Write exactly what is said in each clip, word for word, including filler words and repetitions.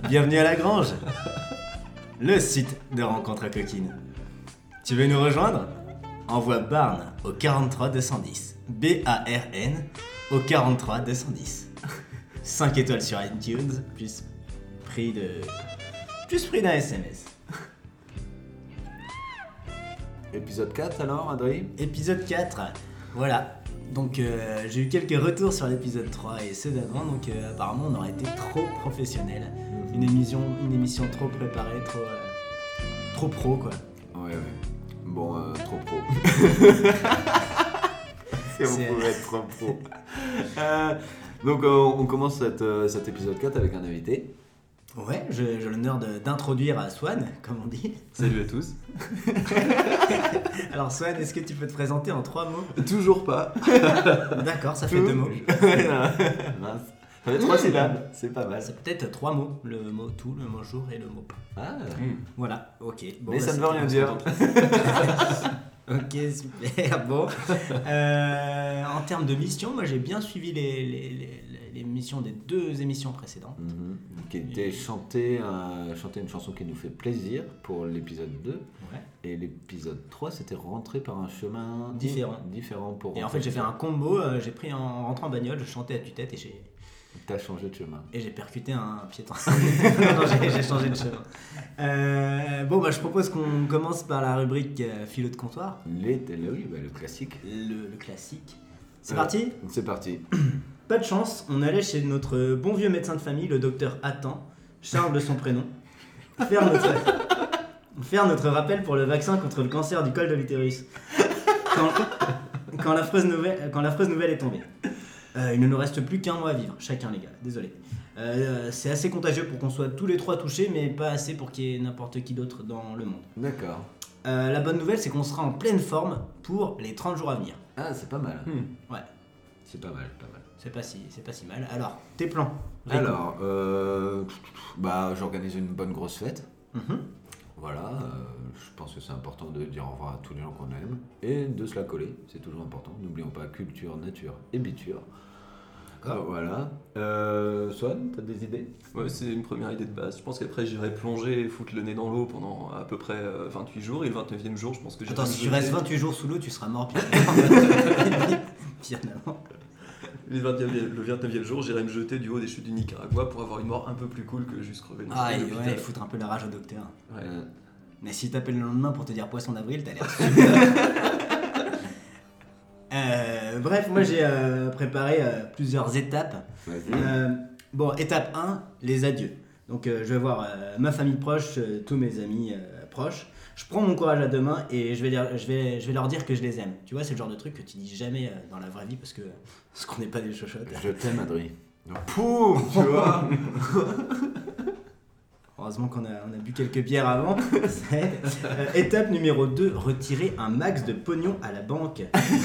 Bienvenue à la Grange, le site de rencontres à coquines. Tu veux nous rejoindre? Envoie Barn au quarante-trois deux cent dix. B A R N au quarante-trois deux cent dix. cinq étoiles sur iTunes, plus prix de... plus prix d'un S M S. Épisode quatre alors, Adrien? Épisode quatre, voilà. Donc euh, j'ai eu quelques retours sur l'épisode trois et ceux d'avant, donc euh, apparemment on aurait été trop professionnel. Mmh. Une émission, une émission trop préparée, trop, euh, trop pro quoi. Ouais ouais. Bon, euh, trop pro. Si on C'est... pouvait être trop pro. euh, donc euh, on commence cette, euh, cet épisode quatre avec un invité. Ouais, j'ai, j'ai l'honneur de, d'introduire à Swan, comme on dit. Salut à tous. Alors Swan, est-ce que tu peux te présenter en trois mots? Toujours pas. D'accord, ça fait deux mots. Mince. Ça fait trois syllabes, c'est pas mal. C'est peut-être trois mots, le mot tout, le mot jour et le mot pas. Ah. Mmh. Voilà, ok. Bon, mais bah, ça ne veut rien dire. Ok, super, bon. Euh, en termes de mission, moi j'ai bien suivi les, les, les, les missions des deux émissions précédentes. Mm-hmm. Qui était chanter, euh, chanter une chanson qui nous fait plaisir pour l'épisode deux. Ouais. Et l'épisode trois, c'était rentrer par un chemin différent. différent pour et en fait, j'ai fait un combo. Euh, j'ai pris en rentrant en bagnole, je chantais à tue-tête et j'ai. T'as changé de chemin. Et j'ai percuté un piéton. non, non j'ai, j'ai changé de chemin. Euh, bon, bah, je propose qu'on commence par la rubrique euh, philo de comptoir. Les, oui, bah, le classique. Le, le classique. C'est euh, parti ? C'est parti. Pas de chance, on allait chez notre bon vieux médecin de famille, le docteur Attan, Charles de son prénom, faire notre, faire notre rappel pour le vaccin contre le cancer du col de l'utérus. Quand, quand, l'affreuse nouvelle, quand l'affreuse nouvelle est tombée. Euh, il ne nous reste plus qu'un mois à vivre, chacun les gars, désolé. Euh, c'est assez contagieux pour qu'on soit tous les trois touchés, mais pas assez pour qu'il y ait n'importe qui d'autre dans le monde. D'accord. Euh, la bonne nouvelle, c'est qu'on sera en pleine forme pour les trente jours à venir. Ah, c'est pas mal. Hmm. Ouais. C'est pas mal, pas mal. C'est pas si, c'est pas si mal. Alors, tes plans? Rico. Alors, euh, bah, j'organise une bonne grosse fête. Mm-hmm. Voilà, euh, je pense que c'est important de dire au revoir à tous les gens qu'on aime et de se la coller, c'est toujours important. N'oublions pas culture, nature et biture. D'accord. Euh, voilà. Euh, Swan, t'as des idées? Ouais, c'est une première idée de base. Je pense qu'après j'irai plonger et foutre le nez dans l'eau pendant à peu près vingt-huit jours. Et le vingt-neuvième jour, je pense que j'irai. Attends, si tu restes vingt-huit jours sous l'eau, tu seras mort bien avant. Le vingt-neuvième jour, j'irai me jeter du haut des chutes du Nicaragua pour avoir une mort un peu plus cool que juste crever dans ah, le et l'hôpital. ouais, foutre un peu la rage au docteur. Ouais. Mais si t'appelles le lendemain pour te dire poisson d'avril, t'as l'air super. euh, Bref, moi j'ai euh, préparé euh, plusieurs étapes. Euh, bon, étape un, les adieux. Donc euh, je vais voir euh, ma famille proche, euh, tous mes amis euh, proches. Je prends mon courage à deux mains et je vais, dire, je, vais, je vais leur dire que je les aime. Tu vois, c'est le genre de truc que tu dis jamais euh, dans la vraie vie parce que parce qu'on n'est pas des chochottes. Je t'aime, Adrien. Poum, tu vois. Heureusement qu'on a, on a bu quelques bières avant. euh, étape numéro deux, retirer un max de pognon à la banque.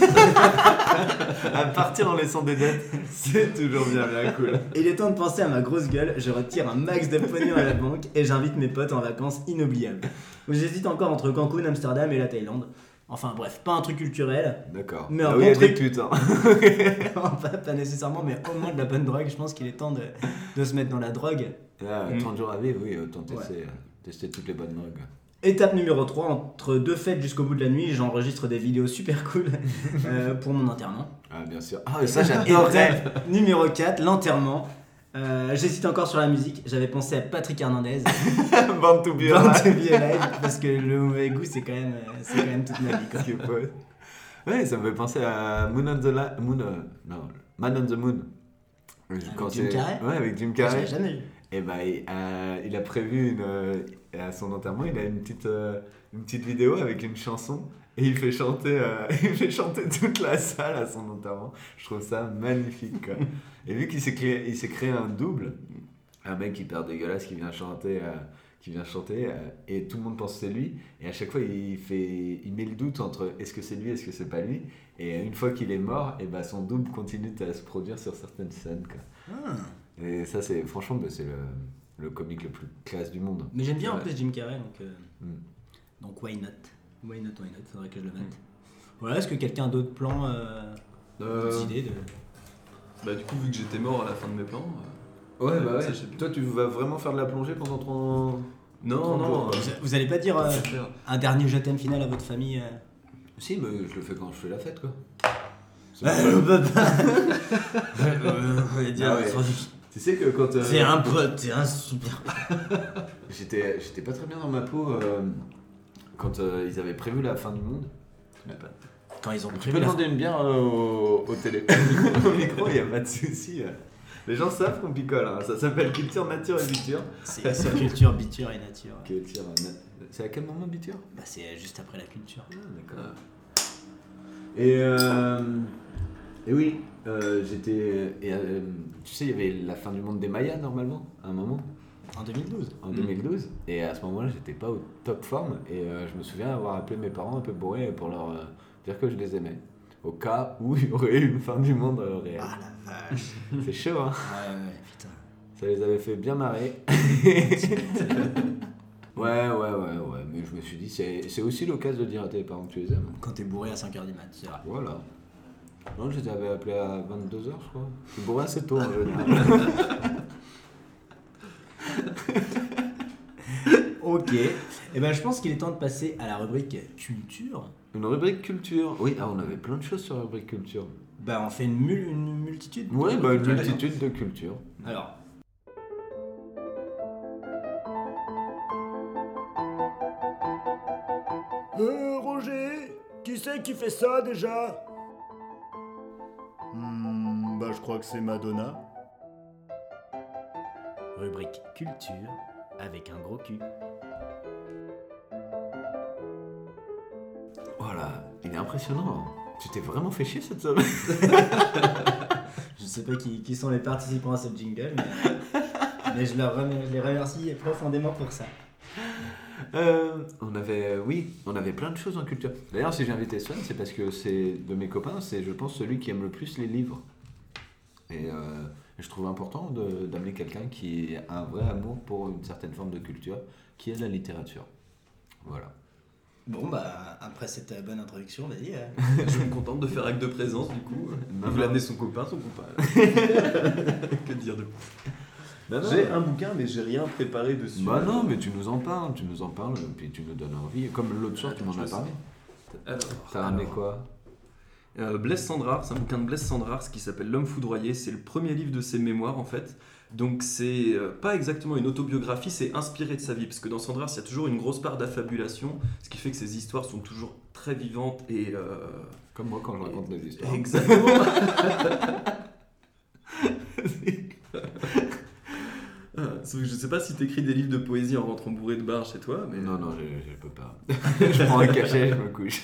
À partir en laissant des dettes, c'est toujours bien, bien cool. Il est temps de penser à ma grosse gueule, je retire un max de pognon à la banque et j'invite mes potes en vacances inoubliables. J'hésite encore entre Cancun, Amsterdam et la Thaïlande. Enfin bref, pas un truc culturel. D'accord. Mais un ah bon oui, il y a truc. des putes. Hein. non, pas, pas nécessairement, mais au moins de la bonne drogue. Je pense qu'il est temps de, de se mettre dans la drogue. Ah, trente jours à vivre, oui, autant tester, Ouais. tester toutes les bonnes drogues. Étape numéro trois, entre deux fêtes jusqu'au bout de la nuit, j'enregistre des vidéos super cool euh, pour mon enterrement. Ah, bien sûr. Ah, ça j'adorerais. Étape numéro quatre, l'enterrement. Euh, j'hésite encore sur la musique, j'avais pensé à Patrick Hernandez. Born to be Born to alive. be alive, parce que le mauvais goût c'est quand même, c'est quand même toute ma vie quoi. Ouais, ça me fait penser à Moon on the La- Moon, euh, non, Man on the Moon. Avec Quand Jim c'est- Carrey Ouais, avec Jim Je Carrey. l'ai jamais vu. Et bah, il, euh, il a prévu une, euh, à son enterrement, il a une petite, euh, une petite vidéo avec une chanson et il fait chanter, euh, il fait chanter toute la salle à son enterrement. Je trouve ça magnifique, quoi. Et vu qu'il s'est créé, il s'est créé un double, un mec hyper dégueulasse qui vient chanter, euh, qui vient chanter euh, et tout le monde pense que c'est lui. Et à chaque fois, il, fait, il met le doute entre est-ce que c'est lui, est-ce que c'est pas lui. Et une fois qu'il est mort, et bah, son double continue à se produire sur certaines scènes, quoi. Ah. Et ça, c'est franchement, bah, c'est le, le comique le plus classe du monde. Mais j'aime bien en Ouais. plus Jim Carrey, donc, euh, Mm. donc why not? Why not, why not? Faudrait que je le mette. Voilà, est-ce que quelqu'un a d'autres plans, euh, Euh, d'autres idées de... Bah du coup, vu que j'étais mort à la fin de mes plans, Ouais, bah ouais. Ça, je sais plus. Toi, tu vas vraiment faire de la plongée pendant ton. Non, non. euh, Vous, vous allez pas dire euh, faut faire. un dernier je t'aime final à votre famille euh... Si, mais je le fais quand je fais la fête, quoi. C'est Bah, pas- on peut pas. Euh, on va dire, Ah ouais. Tu sais que quand. euh, c'est un pote, c'est un super. J'étais, j'étais pas très bien dans ma peau euh, quand euh, ils avaient prévu la fin du monde. Quand ils ont Tu prévu peux la demander une bière euh, au, au téléphone, au micro, il n'y a pas de souci. euh. Les gens savent qu'on picole, hein. Ça s'appelle culture, nature et biture. C'est c'est culture, biture et nature. Culture, na- c'est à quel moment biture? Bah, c'est juste après la culture. Ah, d'accord. Et, euh, et oui, euh, j'étais. Et, euh, tu sais, il y avait la fin du monde des Mayas normalement, à un moment, En deux mille douze. en deux mille douze. Et à ce moment-là, j'étais pas au top forme. Et euh, je me souviens avoir appelé mes parents un peu bourrés pour leur euh, dire que je les aimais. Au cas où il y aurait eu une fin du monde euh, réelle. Ah la vache. C'est chaud, hein. Ouais, ouais, putain. Ça les avait fait bien marrer. Ouais, ouais, ouais, ouais. Mais je me suis dit, c'est, c'est aussi l'occasion de dire à tes parents que tu les aimes. Quand t'es bourré à cinq heures du mat, c'est vrai. Voilà. Non, je les avais appelés à vingt-deux heures, je crois. Je suis bourré assez tôt en général. Ok. Et ben je pense qu'il est temps de passer à la rubrique culture. Une rubrique culture. Oui, ah, on avait plein de choses sur la rubrique culture. Bah on fait une, mul- une multitude. Oui, de bah une cultures. multitude de cultures. Alors. Euh, Roger, qui c'est qui fait ça déjà? Hmm, bah je crois que c'est Madonna. Rubrique culture avec un gros cul. Voilà, il est impressionnant. Tu t'es vraiment fait chier cette semaine. Je sais pas qui, qui sont les participants à ce jingle, mais, mais je, leur remer- je les remercie profondément pour ça. Euh, on avait, oui, on avait plein de choses en culture. D'ailleurs, si j'ai invité Swan, c'est parce que c'est de mes copains, c'est, je pense, celui qui aime le plus les livres. Et euh, je trouve important de, d'amener quelqu'un qui a un vrai amour pour une certaine forme de culture, qui est la littérature. Voilà. Bon bah après cette euh, bonne introduction, vas-y. euh. Je suis contente de faire acte de présence du coup. Non, Il non. veut amener son copain, son copain. Que dire de plus? Non, non, J'ai un bouquin mais j'ai rien préparé dessus. Bah non, mais tu nous en parles, tu nous en parles, puis tu nous donnes envie. Comme l'autre soir, tu Attends, m'en je as sais. parlé. Alors, T'as ramené alors, quoi? euh, Blaise Cendrars, c'est un bouquin de Blaise Cendrars qui s'appelle L'homme foudroyé. C'est le premier livre de ses mémoires en fait. Donc c'est euh, pas exactement une autobiographie, c'est inspiré de sa vie. Parce que dans Cendrars, il y a toujours une grosse part d'affabulation, ce qui fait que ses histoires sont toujours très vivantes et... euh, Comme moi quand je raconte les histoires. Exactement. Ah, sauf que je sais pas si t'écris des livres de poésie en rentrant bourré de bar chez toi, mais Non, non, je, je peux pas. Je prends un cachet, je me couche.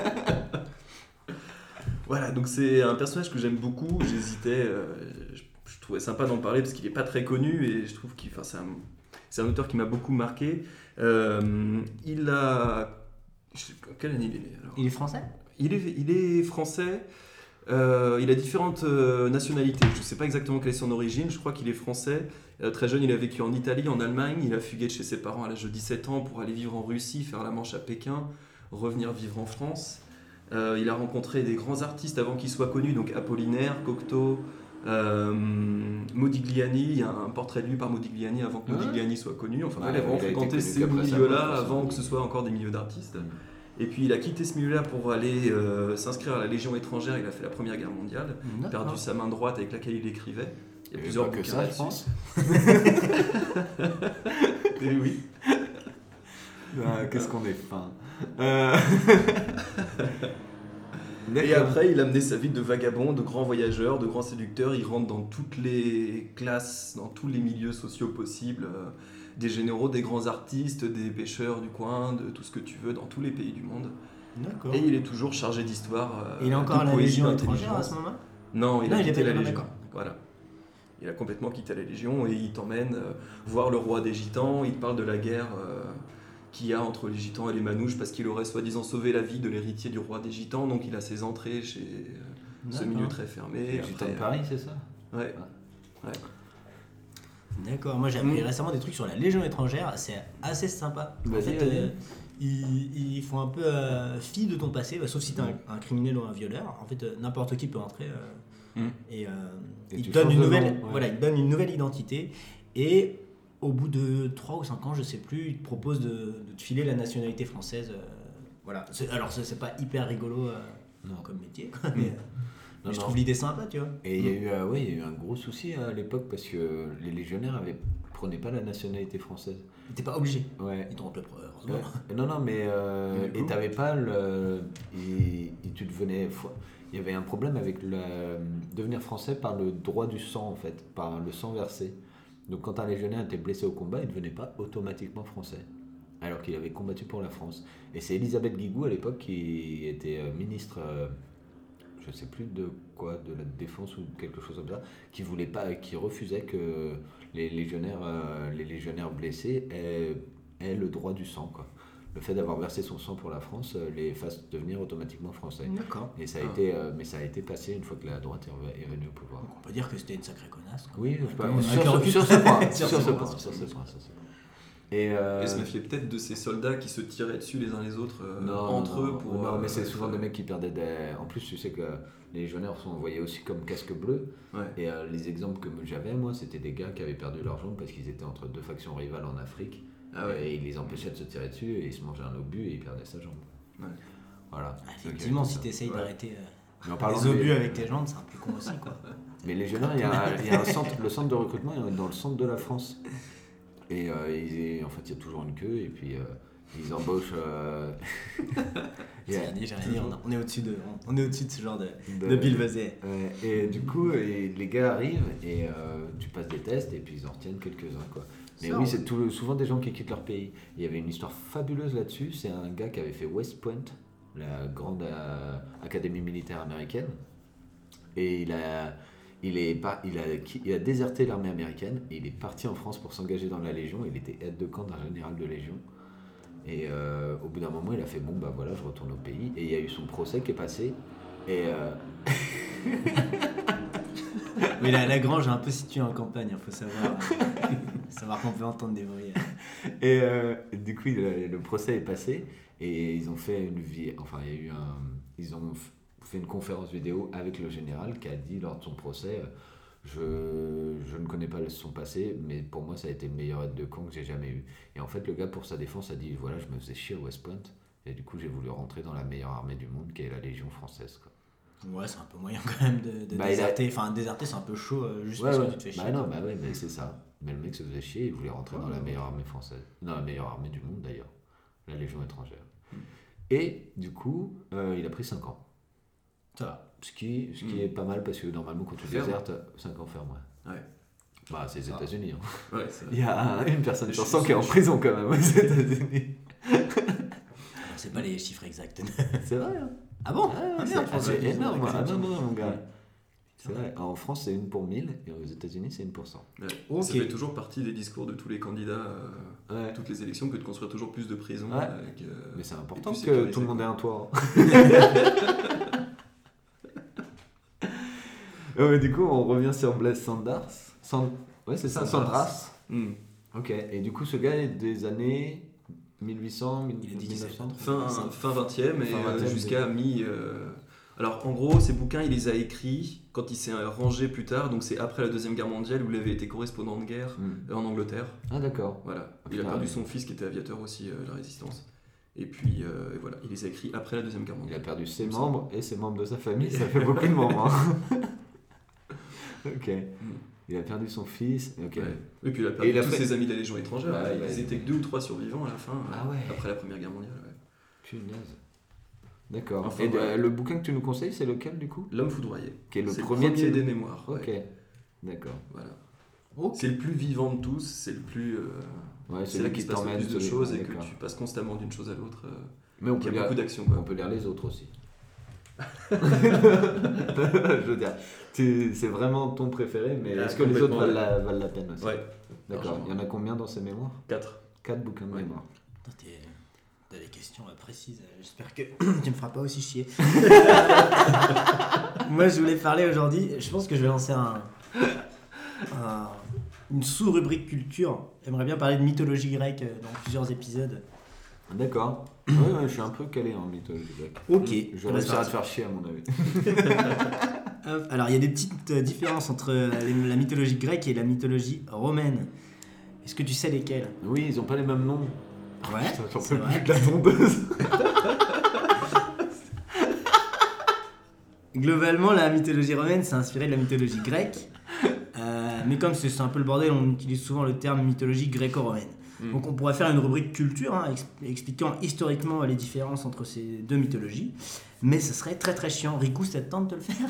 voilà. Donc c'est un personnage que j'aime beaucoup. J'hésitais, euh, je, je trouvais sympa d'en parler parce qu'il est pas très connu et je trouve qu'il, enfin, c'est un, c'est un auteur qui m'a beaucoup marqué. Euh, il a, je sais pas, quelle année il est né alors Il est français? Il est, il est français. Euh, il a différentes euh, nationalités. Je ne sais pas exactement quelle est son origine. Je crois qu'il est français. Euh, très jeune, il a vécu en Italie, en Allemagne. Il a fugué de chez ses parents à l'âge de dix-sept ans pour aller vivre en Russie, faire la Manche à Pékin, revenir vivre en France. Euh, il a rencontré des grands artistes avant qu'ils soient connus, donc Apollinaire, Cocteau, euh, Modigliani. Il y a un portrait de lui par Modigliani avant que Ouais. Modigliani soit connu. Enfin, Ouais, il a vraiment il a été fréquenté connu ces qu'après sa milieux-là mort, avant ça. que ce soit encore des milieux d'artistes. Et puis il a quitté ce milieu-là pour aller euh, s'inscrire à la Légion étrangère. Il a fait la Première Guerre mondiale, perdu sa main droite avec laquelle il écrivait. Il y a Et plusieurs pas que bouquins ça, je là-dessus. pense. Et oui. Ah, qu'est-ce qu'on est fin. Euh... Et D'accord. après, il a mené sa vie de vagabond, de grand voyageur, de grand séducteur. Il rentre dans toutes les classes, dans tous les milieux sociaux possibles. euh, Des généraux, des grands artistes, des pêcheurs du coin, de tout ce que tu veux, dans tous les pays du monde. D'accord. Et il est toujours chargé d'histoire. euh, Et il est encore de à la poésie, Légion étrangère à d'intelligence. ce moment-là? Non, il Non, a il quitté était la pas- Légion. d'accord. Voilà. Il a complètement quitté la Légion et il t'emmène euh, voir le roi des Gitans. Il te parle de la guerre euh, qu'il y a entre les Gitans et les Manouches parce qu'il aurait soi-disant sauvé la vie de l'héritier du roi des Gitans. Donc il a ses entrées chez euh, ce D'accord. milieu très fermé. Les Après, Gitans de Paris, c'est ça? Ouais. D'accord, moi j'ai appris Mm. récemment des trucs sur la Légion étrangère, c'est assez sympa. En Vas-y, fait, vas-y. euh, ils, ils font un peu euh, fi de ton passé, bah, sauf si t'es un, un criminel ou un violeur. En fait, euh, n'importe qui peut entrer euh, Mmh. Et, euh, Et il tu te donne changes une de nouvelle, nom, ouais. voilà, il te donne une nouvelle identité et au bout de trois ou cinq ans, je sais plus, il te propose de, de te filer la nationalité française. euh, voilà. C'est- alors c'est, c'est pas hyper rigolo euh, Non. comme métier, quoi, mais, euh, Non, mais je non. trouve l'idée sympa, tu vois. Et il y a eu, euh, ouais, il y a eu un gros souci à l'époque parce que les légionnaires avaient prenaient pas la nationalité française. T'es pas obligé. Ouais. Ils t'ont le heureusement. Ouais. Non, non, mais euh, Et du et coup t'avais pas le. Et, et tu devenais. Il y avait un problème avec le devenir français par le droit du sang en fait, par le sang versé. Donc quand un légionnaire était blessé au combat, il ne devenait pas automatiquement français, alors qu'il avait combattu pour la France. Et c'est Elisabeth Guigou à l'époque qui était euh, ministre, euh, je ne sais plus de quoi, de la défense ou quelque chose comme ça, qui voulait pas, qui refusait que les légionnaires, euh, les légionnaires blessés aient, aient le droit du sang, quoi. Le fait d'avoir versé son sang pour la France euh, les fasse devenir automatiquement français. D'accord. Et ça a Ah. été, euh, mais ça a été passé une fois que la droite est rev- est venue au pouvoir. Donc on peut dire que c'était une sacrée connasse, quoi. Oui, Ouais, pas- avec sur, le ce- recul. sur ce point, Sur sur ce ce point, point, sur sur ce ce point, sur ce point. Et euh, Et se méfier peut-être de ces soldats qui se tiraient dessus les uns les autres euh, non, entre non, eux non, pour. non, mais euh, c'est souvent faire- des mecs qui perdaient des. En plus, tu sais que les légionnaires sont envoyés aussi comme casque bleu. Ouais. Et euh, les exemples que j'avais, moi, c'était des gars qui avaient perdu leur jambe parce qu'ils étaient entre deux factions rivales en Afrique. Ah ouais. Et ils les empêchaient de se tirer dessus et ils se mangeaient un obus et ils perdaient sa jambe. Ouais. Voilà. Ah, Donc, effectivement, il y si avait tout ça. t'essayes Ouais. d'arrêter euh, Mais en parlant les de- obus avec tes jambes, c'est un peu con aussi, quoi. Mais les légionnaires, il y a, il y a un centre, le centre de recrutement est dans le centre de la France. Et euh, ils- en fait, il y a toujours une queue et puis euh, ils embauchent. Euh... J'ai rien dit, j'ai rien dit, on, on est au-dessus de, on, on est au-dessus de ce genre de, de- de billevesées. Ouais, et du coup, et les gars arrivent et euh, tu passes des tests et puis ils en retiennent quelques-uns, quoi. Mais Ça, oui, ouais. c'est tout le- souvent des gens qui quittent leur pays. Il y avait une histoire fabuleuse là-dessus. C'est un gars qui avait fait West Point, la grande euh, académie militaire américaine. Et il a, il, est pas, il, a, il a déserté l'armée américaine et il est parti en France pour s'engager dans la Légion. Il était aide de camp d'un général de Légion. Et euh, au bout d'un moment, il a fait bon, bah voilà, je retourne au pays. Et il y a eu son procès qui est passé. Et. Euh... Mais la, la grange est un peu située en campagne, il faut savoir, euh, savoir qu'on peut entendre des bruits. Et euh, du coup, le, le procès est passé et ils ont fait une vie. Enfin, il y a eu un. Ils ont f- fait une conférence vidéo avec le général qui a dit lors de son procès euh, je, je ne connais pas son passé, mais pour moi, ça a été le meilleur aide de camp que j'ai jamais eu. Et en fait, le gars, pour sa défense, a dit voilà, je me faisais chier à West Point et du coup, j'ai voulu rentrer dans la meilleure armée du monde qui est la Légion française, quoi. Ouais, c'est un peu moyen quand même de, de Bah, il a- déserter. Enfin, déserter, c'est un peu chaud euh, juste Ouais, parce ouais. que tu te fais Bah chier. non, bah ouais, mais c'est ça. Mais le mec se faisait chier, il voulait rentrer dans la meilleure armée française. Dans la meilleure armée du monde d'ailleurs, la Légion étrangère. Et du coup, euh, il a pris cinq ans. Ça va. Ce qui, ce qui Mm. est pas mal parce que normalement quand tu Ferme. désertes, cinq ans ferme, ouais. Ouais. Bah c'est les Ah. États-Unis. Hein. Ouais, c'est Il y a une personne Je sur suis- cent qui est en je- prison quand même aux États-Unis. Alors, c'est pas les chiffres exacts. C'est vrai, hein. Ah bon Ah, Ah c'est merde, ah, c'est je pensais- énorme. je Ah pensais- non, non, mon gars. C'est vrai. En France, c'est une pour mille et aux États-Unis, c'est une pour cent. Ouais. Ok. Ça fait toujours partie des discours de tous les candidats euh, Ouais. toutes les élections que de construire toujours plus de prisons. Ouais. Avec, euh, Mais c'est et important plus que sécurisé, tout le monde ait quoi. un toit. hein. Ouais, du coup, on revient sur Blaise Sanders. Sand... Ouais, c'est ça, Sandras. Sandras. Hmm. Ok, et du coup, ce gars est des années mille huit cents, Il a dit qu'il savait pas trop. Fin, fin vingtième et Fin euh, vingtième, jusqu'à mi. euh, Alors en gros, ces bouquins, il les a écrits quand il s'est rangé plus tard, donc c'est après la Deuxième Guerre mondiale où il avait été correspondant de guerre Hmm. euh, en Angleterre. Ah, d'accord. Voilà. Ah, Il a putain, perdu ouais. son fils qui était aviateur aussi, euh, la résistance. Et puis euh, et voilà, il les a écrits après la Deuxième Guerre Il a mondiale. perdu ses Comme ça. membres et ses membres de sa famille, ça fait beaucoup de membres. hein. Ok. Il a perdu son fils. Ok. Ouais. Et puis il a perdu il a tous fait- ses amis de la Légion étrangère. Ouais, Ils ouais. étaient que deux ou trois survivants à la fin, Ah euh, ouais. après la Première Guerre mondiale. ouais. Punaise. D'accord. Enfin, et voilà. euh, le bouquin que tu nous conseilles, c'est lequel du coup? L'homme foudroyé. Qui est le C'est premier, de ces- des mémoires. Ok. ouais. D'accord. Voilà. Ok. C'est le plus vivant de tous, c'est le plus. euh, Ouais, c'est celui là qu'il qui se passe le t'emmène plus de sur les- choses ouais, et que d'accord. tu passes constamment d'une chose à l'autre. euh, Mais on Il y peut, a lire, beaucoup d'actions. on quoi. peut lire les autres aussi. Je veux dire, tu- c'est vraiment ton préféré, mais Ah, est-ce que les autres complètement, valent ouais. la, valent la peine aussi? Ouais, D'accord. largement. Il y en a combien dans ces mémoires? quatre. Quatre bouquins de Ouais. mémoire. Putain, t'es- T'as des questions euh, précises. euh, J'espère que tu me feras pas aussi chier. Moi, je voulais parler aujourd'hui. Je pense que je vais lancer un, un- une sous-rubrique culture. J'aimerais bien parler de mythologie grecque euh, dans plusieurs épisodes. D'accord. Ouais, ouais, je suis un peu calé en mythologie grecque. Ok. Je vais Bah, c'est réussir à parti. te faire chier à mon avis. Hop, alors il y a des petites euh, différences entre euh, les- la mythologie grecque et la mythologie romaine. Est-ce que tu sais lesquelles? Oui, ils ont pas les mêmes noms. Ouais, Putain, j'en c'est peux vrai. plus de la tondeuse. Globalement, la mythologie romaine s'est inspirée de la mythologie grecque. Euh, mais comme c'est c'est un peu le bordel, on utilise souvent le terme mythologie gréco-romaine. Mm. Donc on pourrait faire une rubrique culture hein, ex- expliquant historiquement les différences entre ces deux mythologies. Mais ce serait très très chiant. Riku, ça te tente de le faire?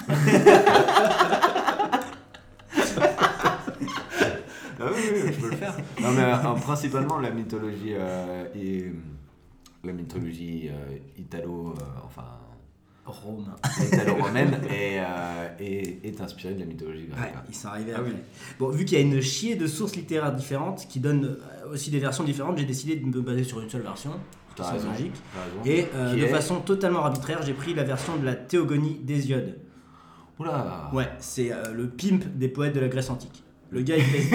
Ah oui, oui, je peux le faire. Non, mais euh, principalement la mythologie, euh, et, la mythologie euh, italo, euh, enfin, Romain. italo-romaine est, euh, est, est inspirée de la mythologie grecque. Ouais, ils sont arrivés Ah après. oui. Bon, vu qu'il y a une chier de sources littéraires différentes qui donnent euh, aussi des versions différentes, j'ai décidé de me baser sur une seule version. T'as C'est raison. logique. T'as raison. Et euh, Qui de est- façon totalement arbitraire, j'ai pris la version de la Théogonie d'Hésiode. Oula. Ouais, c'est euh, le pimp des poètes de la Grèce antique. Le gars, il pèse,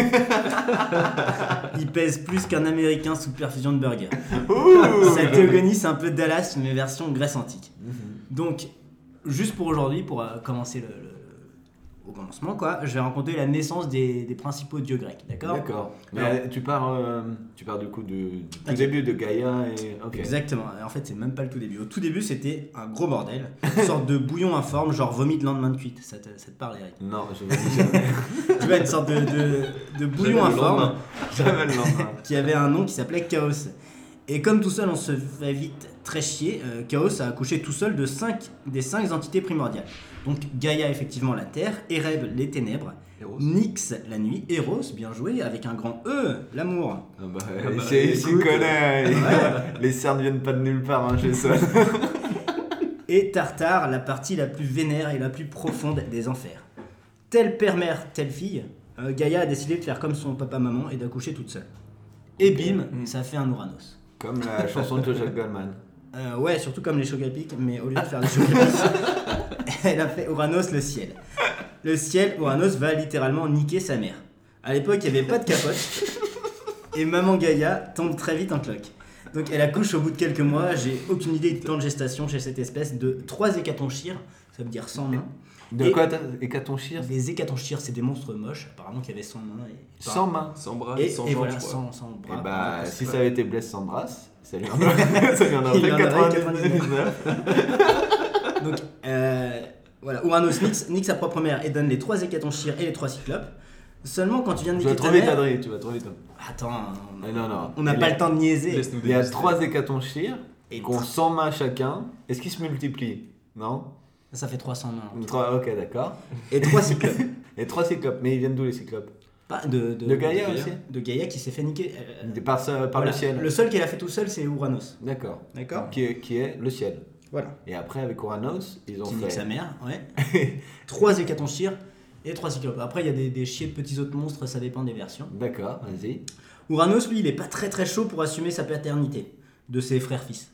il pèse plus qu'un Américain sous perfusion de burger. Sa Théogonie, c'est un peu Dallas, mais version Grèce antique. Mhm. Donc, juste pour aujourd'hui, pour euh, commencer le, le- au commencement, quoi, je vais raconter la naissance des, des principaux dieux grecs, d'accord? D'accord. Mais Alors- euh, tu pars, euh, tu pars du coup du, du tout Ok. début de Gaïa et. Ok. Exactement. En fait, c'est même pas le tout début. Au tout début, c'était un gros bordel, une sorte de bouillon informe, genre vomi de lendemain de cuite. Ça te, ça te parle, Eric? Non, je me dis jamais. Tu vois, une sorte de, de, de bouillon Jamais le informe lendemain. Jamais le lendemain. qui avait un nom qui s'appelait Chaos. Et comme tout seul, on se fait vite très chier, euh, Chaos a accouché tout seul de cinq des cinq entités primordiales. Donc Gaïa, effectivement, la terre, Ereb, les ténèbres, Héros. Nyx, la nuit, Eros, bien joué, avec un grand E, l'amour. Ah bah, Ah bah, c'est- il s'y écoute. connaît. Les cernes viennent pas de nulle part hein, chez ça. Et Tartare, la partie la plus vénère et la plus profonde des enfers. Tel père-mère, telle fille, euh, Gaïa a décidé de faire comme son papa-maman et d'accoucher toute seule. Et bim, Mm. ça fait un Ouranos. Comme la chanson de Joshua Goldman. Euh, ouais, surtout comme les Chocapic, mais au lieu de faire des Chocapic, elle a fait Ouranos le ciel. Le ciel, Ouranos va littéralement niquer sa mère. À l'époque, il n'y avait pas de capote. Et maman Gaïa tombe très vite en cloque. Donc elle accouche au bout de quelques mois. J'ai aucune idée du temps de gestation chez cette espèce de trois hécatonchires, ça veut dire cent mains. De Et- quoi t'as hécatonchire? Les hécatonchires, c'est des monstres moches, apparemment qui avaient cent mains. Et, Sans main. Sans bras, et, sans et jambes, voilà, je crois. sans, sans Et bras. bah, Ouais, si c'est ça avait été Blaise sans brasse, ça lui en aurait, ça lui en aurait Il fait en aurait quatre-vingt-dix-neuf. Donc, euh, voilà, Ouranos nique, nique sa propre mère et donne les trois hécatonchires et les trois cyclopes. Seulement quand tu viens de Tu vas niquer ta trop vite, mère... Adrien, tu vas trop vite. Attends, Mais non, non. on n'a Il pas y a- le temps de niaiser. Laisse-nous Il y a déguster. trois hécatonchires Et qui ont cent mains chacun. Est-ce qu'ils se multiplient? Non? ça fait trois cents mains. Trois, ok, d'accord. Et trois cyclopes. Et trois cyclopes. Mais ils viennent d'où les cyclopes? Pas de, de, De Gaïa Gaïa. aussi? de Gaïa qui s'est fait niquer. euh, Par, ça- par voilà. le ciel. Le seul qu'elle a fait tout seul, c'est Ouranos. D'accord. D'accord. Qui est, qui est le ciel. Voilà. Et après, avec Ouranos, ils ont Qui nique fait. sa mère, ouais. Trois hécatonchires et trois cyclopes. Après, il y a des, des chiés de petits autres monstres, ça dépend des versions. D'accord, vas-y. Ouranos, lui, il est pas très très chaud pour assumer sa paternité de ses frères-fils.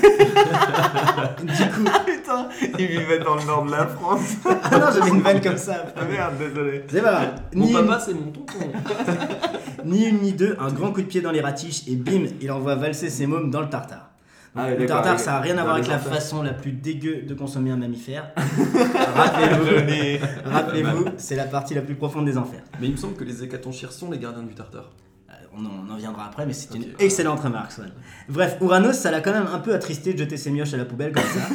Du coup, Putain, ils vivaient dans le nord de la France. ah non, j'avais une vanne comme ça. Ah merde, désolé. C'est pas grave. Mon Ni, papa, c'est mon tonton. une, ni une ni deux, un grand coup de pied dans les ratiches et bim, il envoie valser ses mômes dans le tartare. Ah, Le d'accord, tartare, et- ça a rien à dans voir avec les la enfers. façon la plus dégueu de consommer un mammifère. Rappelez-vous, rappelez-vous, c'est la partie la plus profonde des enfers. Mais il me semble que les hécatonchires sont les gardiens du Tartare. Euh, On en, on en viendra après, mais c'est une Ok. excellente remarque, Swan. Bref, Ouranos, ça l'a quand même un peu attristé de jeter ses mioches à la poubelle comme ça.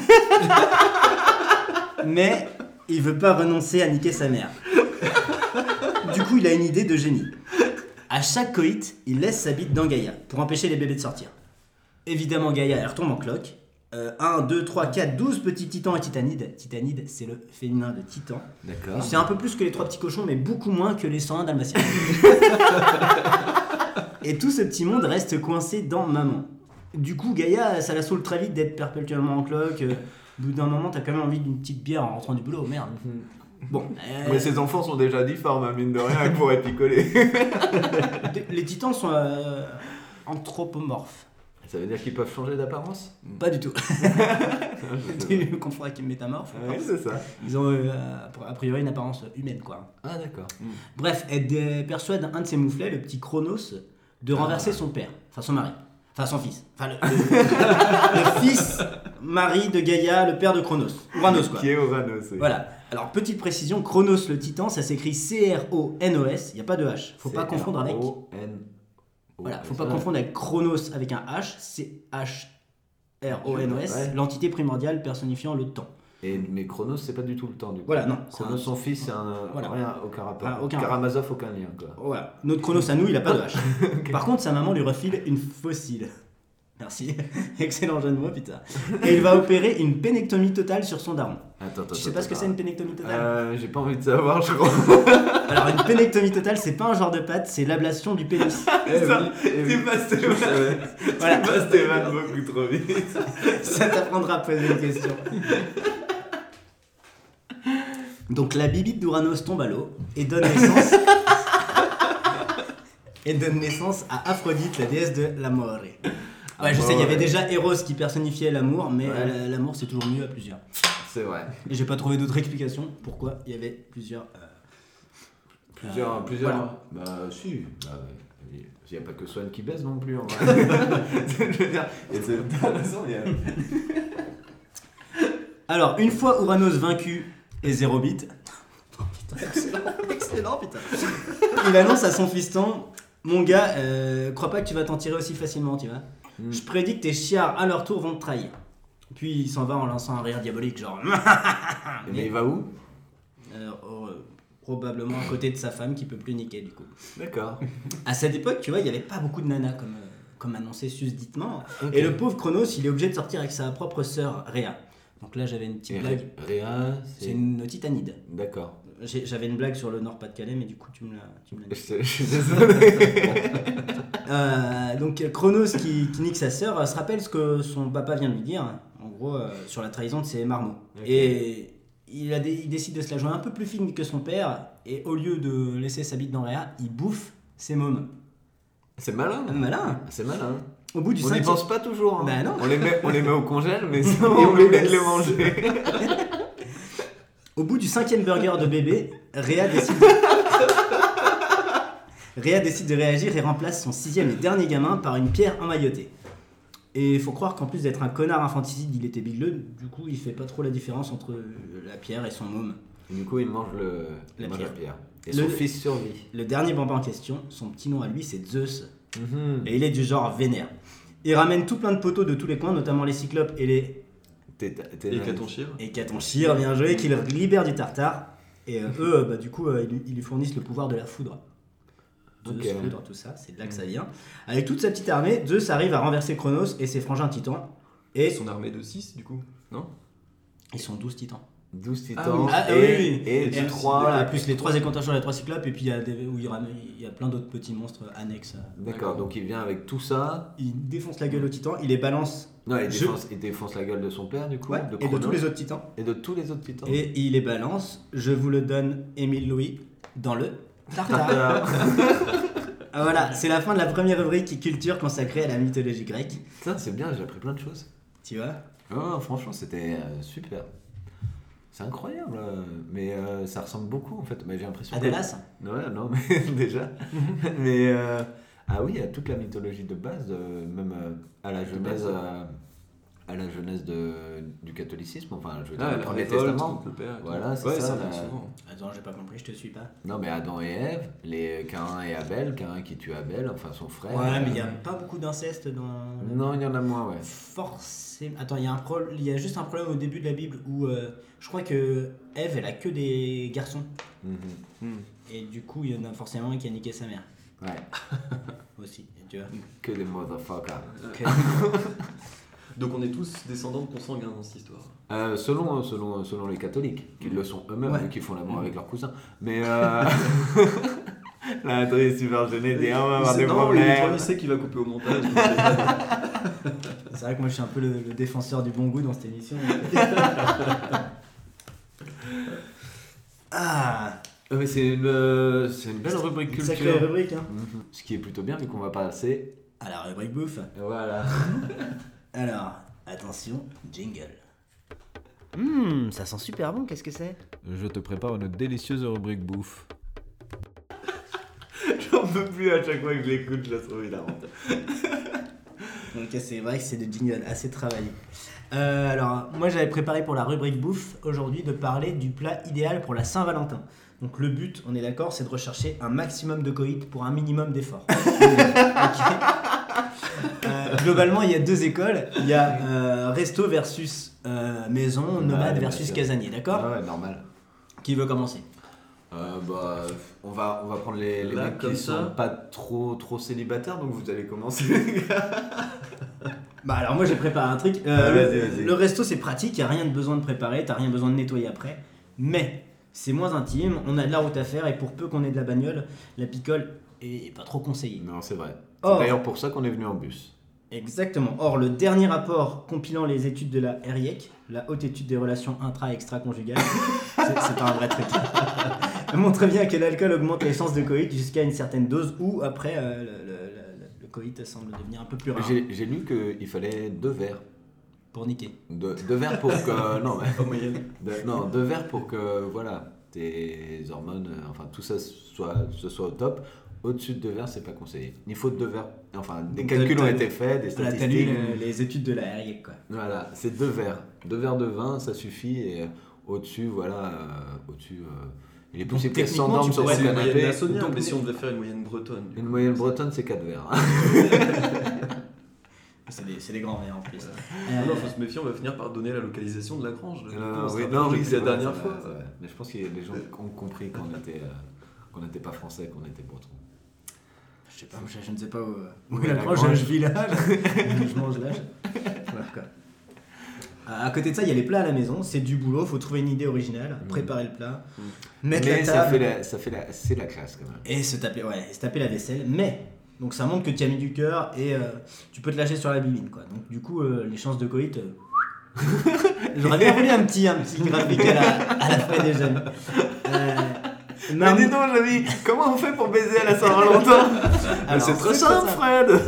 Mais il veut pas renoncer à niquer sa mère. Du coup, il a une idée de génie. À chaque coït, il laisse sa bite dans Gaïa pour empêcher les bébés de sortir. Évidemment, Gaïa, elle retombe en cloque. Euh, un, deux, trois, quatre, douze petits titans et titanides. Titanide, c'est le féminin de titan. D'accord. C'est un peu plus que les trois petits cochons, mais beaucoup moins que les cent un dalmatiens. Et tout ce petit monde reste coincé dans maman. Du coup, Gaïa, ça la saoule très vite d'être perpétuellement en cloque. Euh, Au bout d'un moment, t'as quand même envie d'une petite bière en rentrant du boulot, merde. Bon, euh, Mais ces enfants sont déjà difformes, hein, mine de rien, ils pourraient picoler. les titans sont euh, anthropomorphes. Ça veut dire qu'ils peuvent changer d'apparence? Pas du tout. Ah, Tu confonds avec une métamorphe. oui, c'est ça. Ils ont euh, a priori une apparence humaine, quoi. Ah, d'accord. Bref, elle dé- persuade un de ses mouflets, le petit Chronos, de renverser son père, enfin son mari. Enfin, son fils. Enfin, le, le, le fils, mari de Gaïa, le père de Chronos. Uranos, quoi. Qui est Uranos, oui. Voilà. Alors, petite précision, Chronos le titan, ça s'écrit C R O N O S, il n'y a pas de H. Faut pas confondre avec... Voilà, faut pas confondre avec Chronos avec un H, c'est H R O N O S, Ouais. l'entité primordiale personnifiant le temps. Et, mais Chronos, c'est pas du tout le temps, du coup. Voilà, non. Chronos, un... son fils, c'est un... Voilà. Rien, aucun rapport. Ah, aucun Karamazov, aucun lien, quoi. Voilà. Notre Chronos à nous, il a pas de H. Okay. Par contre, sa maman lui refile une fossile. Merci. Excellent jeu de mots, putain. Et il va opérer une pénectomie totale sur son daron. Attends, attends, Tu sais pas attends, ce que c'est une pénectomie totale euh, J'ai pas envie de savoir, je crois. Alors, une pénectomie totale, c'est pas un genre de pâte, c'est l'ablation du pénis. Eh Ça, oui, eh tu oui. passes tes vannes. Voilà. Tu passes tes vannes beaucoup trop vite. Ça t'apprendra à poser une question. Donc la bibite d'Uranos tombe à l'eau et donne naissance et donne naissance à Aphrodite, la déesse de l'amore. Ouais, je sais, il y avait déjà Eros qui personnifiait l'amour, mais Ouais. euh, l'amour c'est toujours mieux à plusieurs. C'est vrai. Et j'ai pas trouvé d'autres explications pourquoi il y avait plusieurs. euh, Plusieurs, euh, plusieurs. voilà. Bah, si. Bah, ouais. Il n'y a pas que Swan qui baise non plus, en vrai. Je veux dire, et c'est- de toute façon, il y a. Alors, une fois Uranos vaincu et zéro bit. Oh, putain, excellent, excellent, putain. Il annonce à son fiston: mon gars, euh, crois pas que tu vas t'en tirer aussi facilement, tu vois. Mm. Je prédis que tes chiards à leur tour vont te trahir. Puis il s'en va en lançant un rire diabolique, genre. Mais il va où? Euh, oh, euh, probablement à côté de sa femme qui peut plus niquer du coup. D'accord. À cette époque, tu vois, il n'y avait pas beaucoup de nanas comme, euh, comme annoncé susditement. Ok. Et le pauvre Chronos, il est obligé de sortir avec sa propre sœur Rhea. Donc là, j'avais une petite Et blague. Réa, C'est c'est. une titanide. D'accord. J'ai- J'avais une blague sur le Nord-Pas-de-Calais, mais du coup, tu me l'as tu me l'as dit. Je je suis désolé. Euh, donc Chronos qui, qui nique sa sœur euh, se rappelle ce que son papa vient de lui dire, en gros, euh, sur la trahison de ses marmots. Ok. Et il, a dé- il décide de se la jouer un peu plus fine que son père, et au lieu de laisser sa bite dans Rhea, il bouffe ses mômes. C'est malin. Malin. C'est malin. Au bout du On n'y cinquième... pense pas toujours. Hein. Bah non. On les met, on les met au congèle, mais ça, Et on, on les oublie de laisse. les manger. Au bout du cinquième burger de bébé, Rhea décide... Rhea décide de réagir et remplace son sixième et dernier gamin par une pierre emmaillotée. Et il faut croire qu'en plus d'être un connard infanticide, il était bigleux, du coup il fait pas trop la différence entre la pierre et son môme. Et du coup, il mange, le, il La mange pierre. la pierre. Et Le- son fils survit. Le dernier bambin en question, son petit nom à lui c'est Zeus, Mhm. et il est du genre vénère. Il ramène tout plein de poteaux de tous les coins, notamment les cyclopes et les T'es- t'es- Et Catonchir. et Catonchir, bien joué, qui le libèrent du tartare. Et euh, eux, euh, bah, du coup, euh, ils, lui- ils lui fournissent le pouvoir de la foudre. Zeus, Ok. foudre, tout ça, c'est de là que ça vient. Avec toute sa petite armée, Zeus arrive à renverser Chronos et ses frangins titans. Et Son armée de six, du coup. Non ils sont douze titans. douze titans. Ah oui. Ah, et, oui, oui. et Et trois. voilà, plus les trois écontacheurs et les trois cyclopes, et puis il y a, des, où il, ram- il y a plein d'autres petits monstres annexes. D'accord, donc il vient avec tout ça. Il défonce la gueule aux titans, il les balance. Non, il Je- défonce, il défonce la gueule de son père, du coup. Ouais, de et de Chronos. tous les autres titans. Et de tous les autres titans. Et il les balance. Je vous le donne, Émile Louis, dans le tartare. Ah, Ah, voilà, c'est la fin de la première rubrique culture consacrée à la mythologie grecque. Putain, c'est bien, j'ai appris plein de choses. Tu vois? Oh, franchement, c'était euh, super. C'est incroyable, euh, mais euh, ça ressemble beaucoup en fait. Mais j'ai l'impression. que- Adélas? Ouais, non, mais déjà. mais euh, ah oui, à toute la mythologie de base, euh, même euh, à la genèse, euh, à la genèse de, du catholicisme. Enfin, je veux dire, Ah, le la premier révolte testament. contre le père. et tout. Voilà, c'est Ouais, ça, revient la- souvent. Attends, j'ai pas compris, je te suis pas. Non, mais Adam et Ève, les Caïn et Abel, Caïn qui tue Abel, enfin son frère. Ouais, mais il y a euh, pas beaucoup d'inceste dans. Non, il y en a moins, ouais. Forcément. Attends, il y, a un pro- il y a juste un problème au début de la Bible où euh, je crois que Ève, elle a que des garçons. Mhm. Hmm. Et du coup, il y en a forcément un qui a niqué sa mère Ouais, aussi. Tu vois? que des motherfuckers. Ok. Donc on est tous descendants de consanguins dans cette histoire. Euh, selon, selon, selon les catholiques, qui le sont eux-mêmes, Ouais. et qui font l'amour avec leurs cousins. Mais euh... là, André est super gêné, il dit ah, on va avoir des Non, problèmes. il sait qu'il va couper au montage. C'est vrai que moi je suis un peu le, le défenseur du bon goût dans cette émission. Ah, Euh, mais c'est une, euh, c'est une belle rubrique une culture. sacrée rubrique, hein. Mhm. Ce qui est plutôt bien vu qu'on va passer. À la rubrique bouffe. Voilà. Alors, attention, jingle. Hum, ça sent super bon, qu'est-ce que c'est? Je te prépare une délicieuse rubrique bouffe. J'en peux plus à chaque fois que je l'écoute, je la trouve hilarante. Donc c'est vrai que c'est des jingles assez travaillés. Euh, alors, moi j'avais préparé pour la rubrique bouffe aujourd'hui de parler du plat idéal pour la Saint-Valentin. Donc le but, on est d'accord, c'est de rechercher un maximum de coït pour un minimum d'effort. Okay. Euh, globalement, il y a deux écoles. Il y a euh, resto versus euh, maison, nomade Ouais, versus casanier, d'accord? Ah ouais, normal. Qui veut commencer? Euh, bah, on va, on va prendre les, les Là, mecs comme qui ça. sont pas trop, trop célibataires, donc vous allez commencer. Bah alors moi j'ai préparé un truc. Euh, Ah, le, vas-y, vas-y. le resto c'est pratique, il n'y a rien de besoin de préparer, t'as rien besoin de nettoyer après. Mais c'est moins intime, on a de la route à faire et pour peu qu'on ait de la bagnole, la picole est pas trop conseillée. Non, c'est vrai. Or- C'est d'ailleurs pour ça qu'on est venu en bus. Exactement. Or, le dernier rapport compilant les études de la R I E C, la haute étude des relations intra- et extra-conjugales, c'est, c'est un vrai truc, montre bien que l'alcool augmente les chances de coït jusqu'à une certaine dose ou après euh, le, le, le, le coït semble devenir un peu plus rare. J'ai, j'ai lu qu'il fallait deux verres. Pour niquer. Deux, deux verres pour que. Non, mais. En moyenne. De- non, deux verres pour que voilà, tes hormones, euh, enfin tout ça soit, ce soit au top. Au-dessus de deux verres, c'est pas conseillé. Il faut deux verres. Enfin, des Donc, calculs t'as- ont été faits, des Voilà, t'as statistiques. lu les, les études de la R I E C, quoi. Voilà, c'est deux verres. Deux verres de vin, ça suffit. Et euh, au-dessus, voilà, euh, au-dessus, euh, il est Donc, possible qu'elle techniquement, s'endorme tu sur pourrais son C'est une moyenne canapé. nationale, Donc, mais si on devait faire une moyenne bretonne. du Une coup. moyenne bretonne, c'est quatre verres. C'est des, c'est des grands verres en plus. Non, non, faut se méfier, on va finir par donner la localisation de la grange. Du coup, Euh, on se oui, rapproche non, oui, depuis c'est la vrai, dernière c'est fois. vrai, c'est vrai. Mais je pense qu'il y a des gens qui ont compris qu'on était, euh, qu'on n'était pas français, qu'on était bretons. Je sais pas, je, je ne sais pas où, où Oui, est la la grange, grange. je vis là, je, je mange là. je- Voilà, quoi. À à côté de ça, il y a les plats à la maison, c'est du boulot, faut trouver une idée originale, Mm. préparer le plat, Mm. mettre Mais la ça table fait la, ça fait la, c'est la classe quand même. et se taper, ouais, et se taper la vaisselle. Mais, donc ça montre que tu as mis du cœur et euh, tu peux te lâcher sur la bibine, quoi. Donc du coup, euh, les chances de coït... euh, J'aurais bien voulu un petit, un petit graphique à la, à la fin des jeunes. Euh, Mais marmi- dis donc, Jamy, comment on fait pour baiser à la Saint-Valentin? Alors, C'est très c'est simple, très Fred.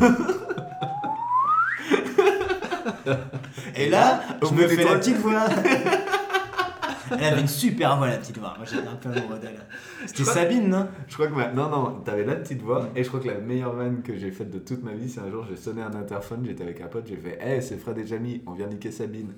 Et là, au je bout me des fais la trois- petite voix. Elle avait une super voix, la petite voix. Moi, j'étais un peu amoureux d'elle. C'était crois- Sabine, non? Je crois que ma... non non, t'avais la petite voix et je crois que la meilleure vanne que j'ai faite de toute ma vie, c'est un jour j'ai sonné un interphone, j'étais avec un pote, j'ai fait "Hey, c'est Fred et Jamy, on vient niquer Sabine."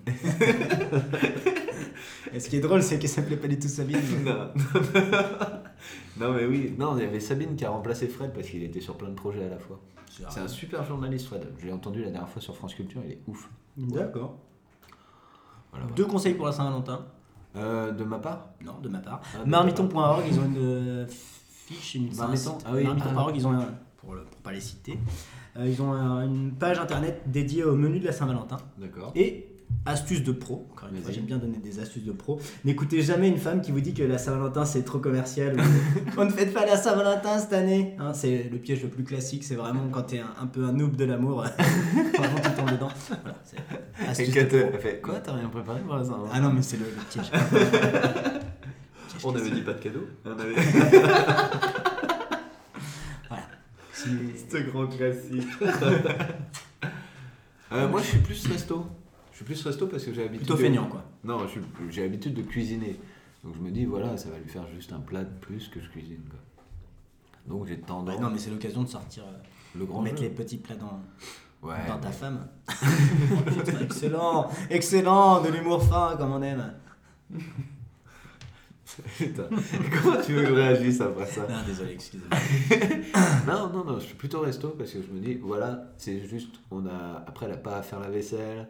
Et ce qui est drôle, c'est qu'elle s'appelait pas du tout Sabine. non. non mais oui, non, il y avait Sabine qui a remplacé Fred parce qu'il était sur plein de projets à la fois. C'est un super journaliste Fred. Je l'ai entendu la dernière fois sur France Culture, il est ouf. D'accord. Voilà, voilà. Deux conseils pour la Saint-Valentin. Euh, de ma part. Non, de ma part. Ah, de Marmiton point org, ils ont une euh, fiche, une Marmiton un site. Ah oui. Marmiton point org, Ah. ils ont un, pour, le- pour pas les citer, euh, ils ont un- une page internet dédiée au menu de la Saint-Valentin. D'accord. Et astuce de pro, encore une fois, Vas-y. j'aime bien donner des astuces de pro. N'écoutez jamais une femme qui vous dit que la Saint-Valentin c'est trop commercial. Ou, on ne fête pas la Saint-Valentin cette année. Hein, c'est le piège le plus classique, c'est vraiment quand t'es un, un peu un noob de l'amour. Vraiment tu tombes dedans. Voilà, c'est Et astuce de Kate, pro. elle fait "Quoi, t'as rien préparé pour la Saint-Valentin?" Ah non, mais c'est le, le piège. Piège On avait classique. dit pas de cadeau. On avait Voilà. Si- ce grand classique. Euh, moi, je suis plus resto. Je suis plus resto parce que j'ai l'habitude. Plutôt de- feignant quoi. Non, je suis- j'ai l'habitude de cuisiner. Donc je me dis, voilà, ça va lui faire juste un plat de plus que je cuisine. Quoi. Donc j'ai tendance. Ouais, non, mais c'est l'occasion de sortir, euh, le grand mettre jeu. les petits plats dans, Ouais, dans ta ouais. femme. Excellent, excellent, de l'humour fin comme on aime. Putain, comment tu veux que je réagisse après ça? Non, désolé, excusez-moi. Non, non, non, je suis plutôt resto parce que je me dis, voilà, c'est juste, on a. Après, elle a pas à faire la vaisselle.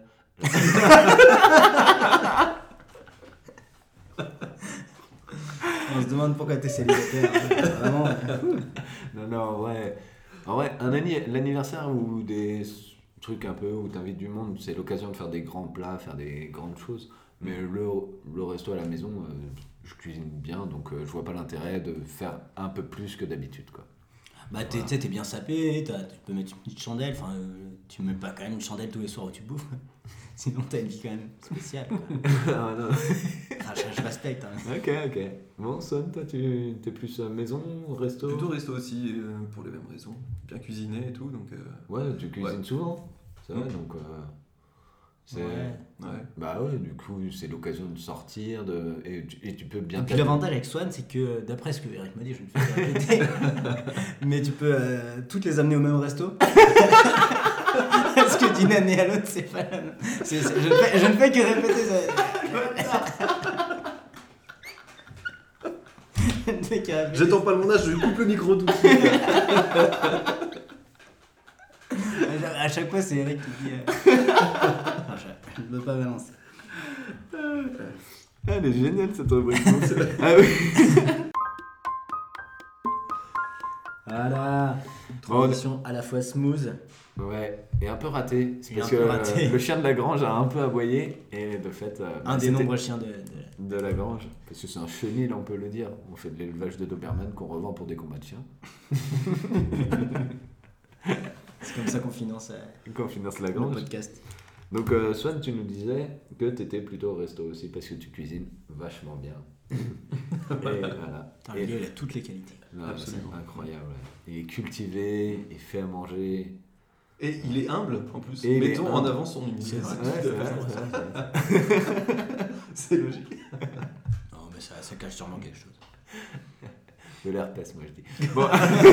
On se demande pourquoi t'es célibataire. hein. Vraiment. euh, Non, non, en vrai, en vrai un anni- l'anniversaire ou des s- trucs un peu où t'invites du monde, c'est l'occasion de faire des grands plats, faire des grandes choses. Mais le, le resto à la maison, euh, je cuisine bien, donc euh, je vois pas l'intérêt de faire un peu plus que d'habitude, quoi. Bah, t'es, tu sais, t'es bien sapé, t'as- tu peux mettre une petite chandelle. Enfin, euh, tu mets pas quand même une chandelle tous les soirs où tu bouffes. Sinon, t'as une vie quand même spéciale. Quoi. Ah, non. Enfin, je, je respecte. Hein. Ok, ok. Bon, Son, toi, tu es plus euh, maison, resto? Plutôt resto aussi, euh, pour les mêmes raisons. Bien cuisiné et tout, donc. euh, Ouais, tu cuisines Ouais. souvent, c'est vrai, Mm. donc. euh, c'est... Ouais. Ouais. Bah ouais, du coup, c'est l'occasion de sortir de... et, tu- et tu peux bien. Et puis l'avantage avec Swan, c'est que d'après ce que Eric m'a dit, je ne fais pas répéter, mais tu peux euh, toutes les amener au même resto. Parce que d'une année à l'autre, c'est pas la même. C'est- c'est- je, fais- je ne fais que répéter ça. Je ne fais que répéter. J'attends pas le âge, je coupe le micro tout de suite. À chaque fois, c'est Eric qui dit. euh, enfin, je ne veux pas balancer. Ah, elle est géniale cette rubrique. Ah oui. Voilà. Transition à la fois smooth. Ouais, et un peu raté. C'est Et parce un que peu raté. euh, le chien de la grange a un peu aboyé. Et de fait, euh, Un bah, des c'était nombreux chiens de. de- de la grange. Parce que c'est un chenil, on peut le dire. On fait de l'élevage de Doberman qu'on revend pour des combats de chiens. C'est comme ça qu'on finance euh, Qu'on finance la le grange. podcast. Donc, euh, Swan, tu nous disais que tu étais plutôt au resto aussi parce que tu cuisines vachement bien. Et voilà. Putain, le Et- gars, il a toutes les qualités. Non, Absolument. c'est incroyable. ouais. Il est cultivé, il fait à manger. Et il est humble en plus. Et il est Mettons en humble. avant son humilité. C'est vrai. Ouais, c'est vrai, c'est vrai, c'est vrai. C'est logique. Non, mais ça, ça cache sûrement quelque chose. De l'herpès, moi je dis. Bon,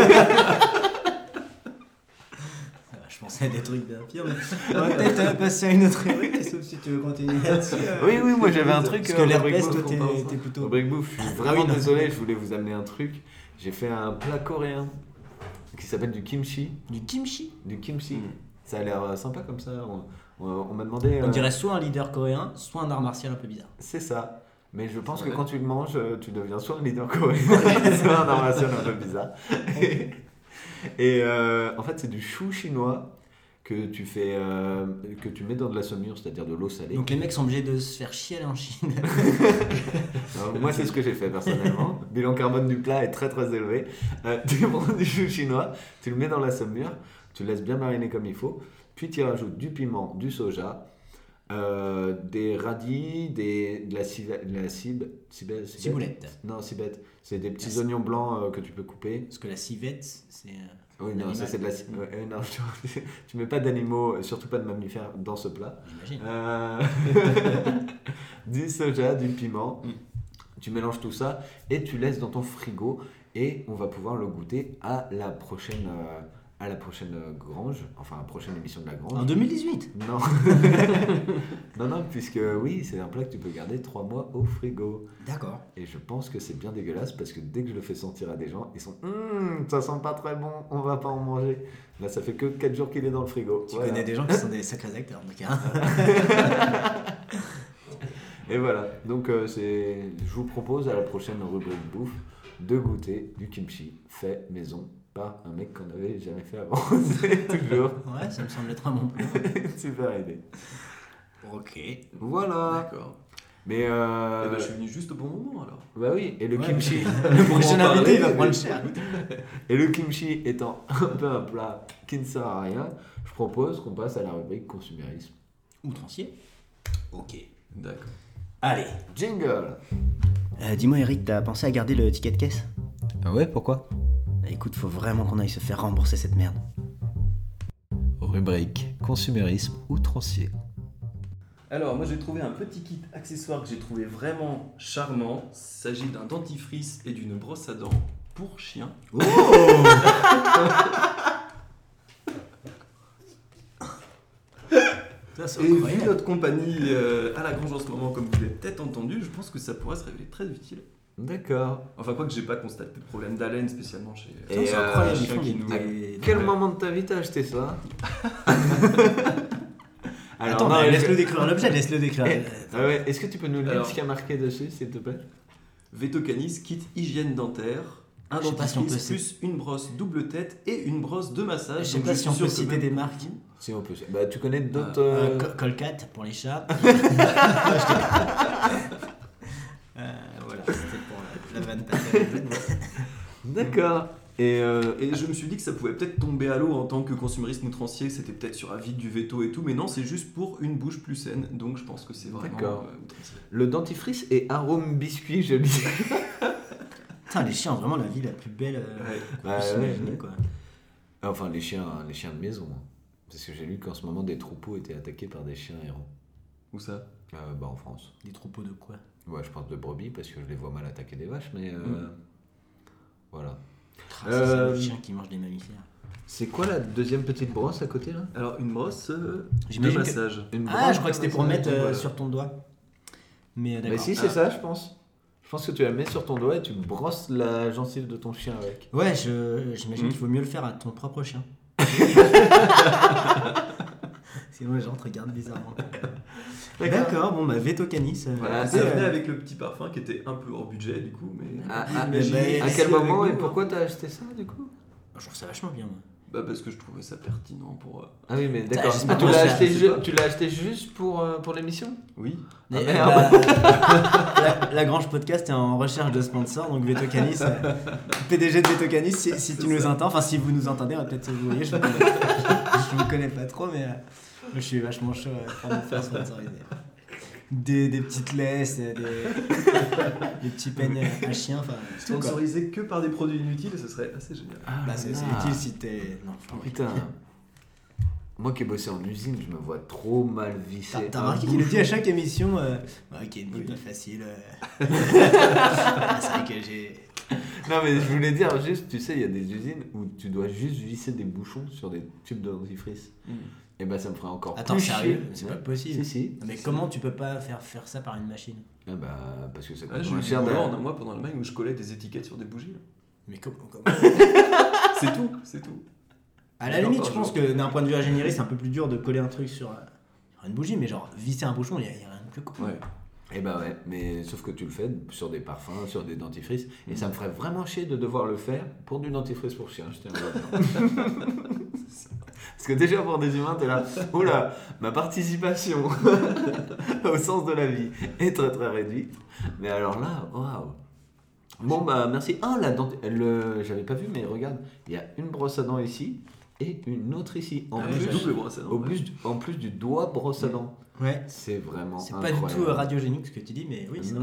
Euh, Je pensais à des trucs bien pires, mais on va peut-être euh, passer à une autre rubrique, sauf si tu veux continuer là-dessus. euh. oui, oui, moi j'avais un truc. Parce que euh, l'herpès, rubrique toi, bouffe, t'es- qu'on parle t'es plutôt- Rubrique bouffe, je suis Ah vraiment oui, non. désolé, je voulais vous amener un truc. J'ai fait un plat coréen qui s'appelle du kimchi. Du kimchi. Du kimchi. Mm. Ça a l'air euh, sympa comme ça. On, on- on m'a demandé. On euh, dirait soit un leader coréen, soit un art martial un peu bizarre. C'est ça. Mais je pense Ouais. que quand tu le manges, euh, tu deviens soit un leader coréen, soit un art martial un peu bizarre. Et, et, euh, en fait, c'est du chou chinois que tu fais, euh, que tu mets dans de la saumure, c'est-à-dire de l'eau salée. Donc les mecs sont obligés de se faire chier aller en Chine. Alors, moi, c'est ce que j'ai fait personnellement. Bilan carbone du plat est très très élevé. Euh, tu prends du chou chinois, tu le mets dans la saumure, tu le laisses bien mariner comme il faut, puis tu y rajoutes du piment, du soja, euh, des radis, des, de la, cive- de la cibe, cibe- cibette. Ciboulette. Non, cibette. C'est des petits La- oignons blancs euh, que tu peux couper. Parce que la civette, c'est. euh, Oui, non, ça L'animal. c'est de la ci- ouais, euh, non, tu, tu mets pas d'animaux, euh, surtout pas de mammifères dans ce plat. J'imagine. Euh, du soja, du piment. Mm. Tu mélanges tout ça et tu laisses dans ton frigo et on va pouvoir le goûter à la prochaine, euh, à la prochaine euh, grange, enfin à la prochaine émission de la grange. En deux mille dix-huit. Non. non, non, puisque oui, c'est un plat que tu peux garder trois mois au frigo. D'accord. Et je pense que c'est bien dégueulasse parce que dès que je le fais sentir à des gens, ils sont Hum, ça sent pas très bon, on va pas en manger. Là, ça fait que quatre jours qu'il est dans le frigo. Tu Voilà. connais des gens qui sont des sacrés acteurs, donc. hein. Et voilà, donc euh, c'est... je vous propose à la prochaine rubrique bouffe de goûter du kimchi fait maison par un mec qu'on n'avait jamais fait avant. C'est toujours Ouais, ça me semble être un bon plan. une super idée. Ok. Voilà. D'accord. Mais euh... Eh ben, je suis venu juste au bon moment alors. bah oui, et le Ouais, kimchi, Le prochain en invité, il va parler. prendre cher. et le kimchi étant un peu un plat qui ne sert à rien, je propose qu'on passe à la rubrique consumérisme. Outrancier. Ok. D'accord. Allez. Jingle. Euh, dis-moi, Eric, t'as pensé à garder le ticket de caisse? Ah ouais, pourquoi? Écoute, faut vraiment qu'on aille se faire rembourser cette merde. Rubrique consumérisme outrancier. Alors, moi j'ai trouvé un petit kit accessoire que j'ai trouvé vraiment charmant. Il s'agit d'un dentifrice et d'une brosse à dents pour chien. Oh Ça, c'est Et vu incroyable. notre compagnie euh, à la grange en ce moment, comme vous l'avez peut-être entendu, je pense que ça pourrait se révéler très utile. D'accord. Enfin, quoi que j'ai pas constaté de problème d'haleine spécialement chez. Putain, c'est Et, euh, incroyable, ils chien font qui des- nous- des- Quel des- moment de ta vie t'as acheté ça? Alors, Attends, non, mais je- laisse-le décrire l'objet, laisse-le décrire. Eh, ah ouais, est-ce que tu peux nous lire Alors- ce qu'il y a marqué dessus, s'il te plaît? Vetocanis, kit hygiène dentaire, un Je sais pas si on dentifrice peut plus une brosse double tête et une brosse de massage. Je sais Donc, pas suis si on sûr peut que citer même- des marques. Si on peut. Bah, tu connais d'autres. Euh, euh, Co- Colcat pour les chats. Euh, voilà, c'était pour la, la vanne pas terrible. D'accord. Et, euh, Et je me suis dit que ça pouvait peut-être tomber à l'eau en tant que consumériste outrancier, que c'était peut-être sur avis du veto et tout, mais non, c'est juste pour une bouche plus saine, donc je pense que c'est vraiment D'accord. euh, outrancier. le dentifrice est arôme biscuit, je lis. Putain, les chiens ont vraiment la vie la plus belle euh, Ouais. qu'on Bah, puisse ouais, imaginer, ouais. quoi. Enfin, les chiens, les chiens de maison. hein. Parce que j'ai lu qu'en ce moment, des troupeaux étaient attaqués par des chiens errants. Où ça? Euh, bah, en France. Des troupeaux de quoi? Ouais, je pense de brebis parce que je les vois mal attaquer des vaches, mais. euh, Mm. Voilà. Ah, ça, Euh, c'est le chien qui mange des mammifères. C'est quoi la deuxième petite brosse à côté là? Alors, une brosse euh, de J'imagine que- massage. Une Ah, brosse je crois que c'était pour de mettre euh, voilà. sur ton doigt. Mais euh, Mais d'accord. si, c'est Ah. ça, je pense. Je pense que tu la mets sur ton doigt et tu brosses la gencive de ton chien avec. Ouais, je, j'imagine Mm. qu'il vaut mieux le faire à ton propre chien. Sinon les gens te regardent bizarrement. D'accord, bon bah Veto Canis. euh, Voilà, Ça c'est- venait avec le petit parfum qui était un peu hors budget du coup, mais. À, à- Imaginez à ici quel avec moment et nous, pourquoi t'as acheté ça du coup? Je trouve ça vachement bien. Moi. Bah, parce que je trouvais ça pertinent pour. euh, Ah oui, mais Ça, d'accord. j'espère Tu que l'as ça- acheté, je sais ju- pas. tu l'as acheté juste pour, euh, pour l'émission? Oui. Ah, Et, merde. bah, la, la Grange Podcast est en recherche de sponsors, donc Veto Canis, euh, P D G de Veto Canis, si, si tu nous entends, enfin si vous nous entendez, euh, peut-être vous voyez, je vous connais, je vous connais pas trop, mais euh, je suis vachement chaud euh, pour nous faire sponsoriser. Des, des petites laisses, des, des petits peignes à chien, enfin tout quoi. Sponsorisé que par des produits inutiles, ce serait assez génial. Ah, Bah, c'est, c'est là. utile si t'es. Non, Oh, putain. Moi qui ai bossé en usine, je me vois trop mal visser. T'as, t'as un remarqué qu'il le bouchon. dit à chaque émission euh, ouais, ok, une pas facile. euh. Ah, c'est vrai que j'ai. Non mais je voulais dire juste, tu sais, il y a des usines où tu dois juste visser des bouchons sur des tubes de dentifrice. Mm. Et bah ça me ferait encore Attends, plus sérieux chier. C'est Ouais. pas possible. Si, si. Mais Si. comment tu peux pas faire, faire ça par une machine? Ah bah parce que ça coûte Ah, j'ai moins eu cher des derrière. moments, moi pendant l'Allemagne où je collais des étiquettes sur des bougies. là. Mais comment, comment C'est tout, c'est tout. À la limite, je pense que d'un point de vue ingénierie, c'est un peu plus dur de coller un truc sur, euh, sur une bougie, mais genre visser un bouchon, il y, a il y a rien de plus cool. Ouais. Et bah ouais, mais sauf que tu le fais sur des parfums, sur des dentifrices, Mm. et ça me ferait vraiment chier de devoir le faire pour du dentifrice pour chien, je tiens à le dire. Parce que déjà pour des humains, t'es là, oula, ma participation au sens de la vie est très très réduite. Mais alors là, waouh. Bon bah merci. Ah la dent, le, j'avais pas vu, mais regarde, il y a une brosse à dents ici et une autre ici. En Ah, plus, j'ai double brosse à dents, au ouais. plus, du- en plus du doigt brosse à dents. Ouais. C'est vraiment C'est incroyable. pas du tout euh, radiogénique ce que tu dis, mais oui, c'est Non.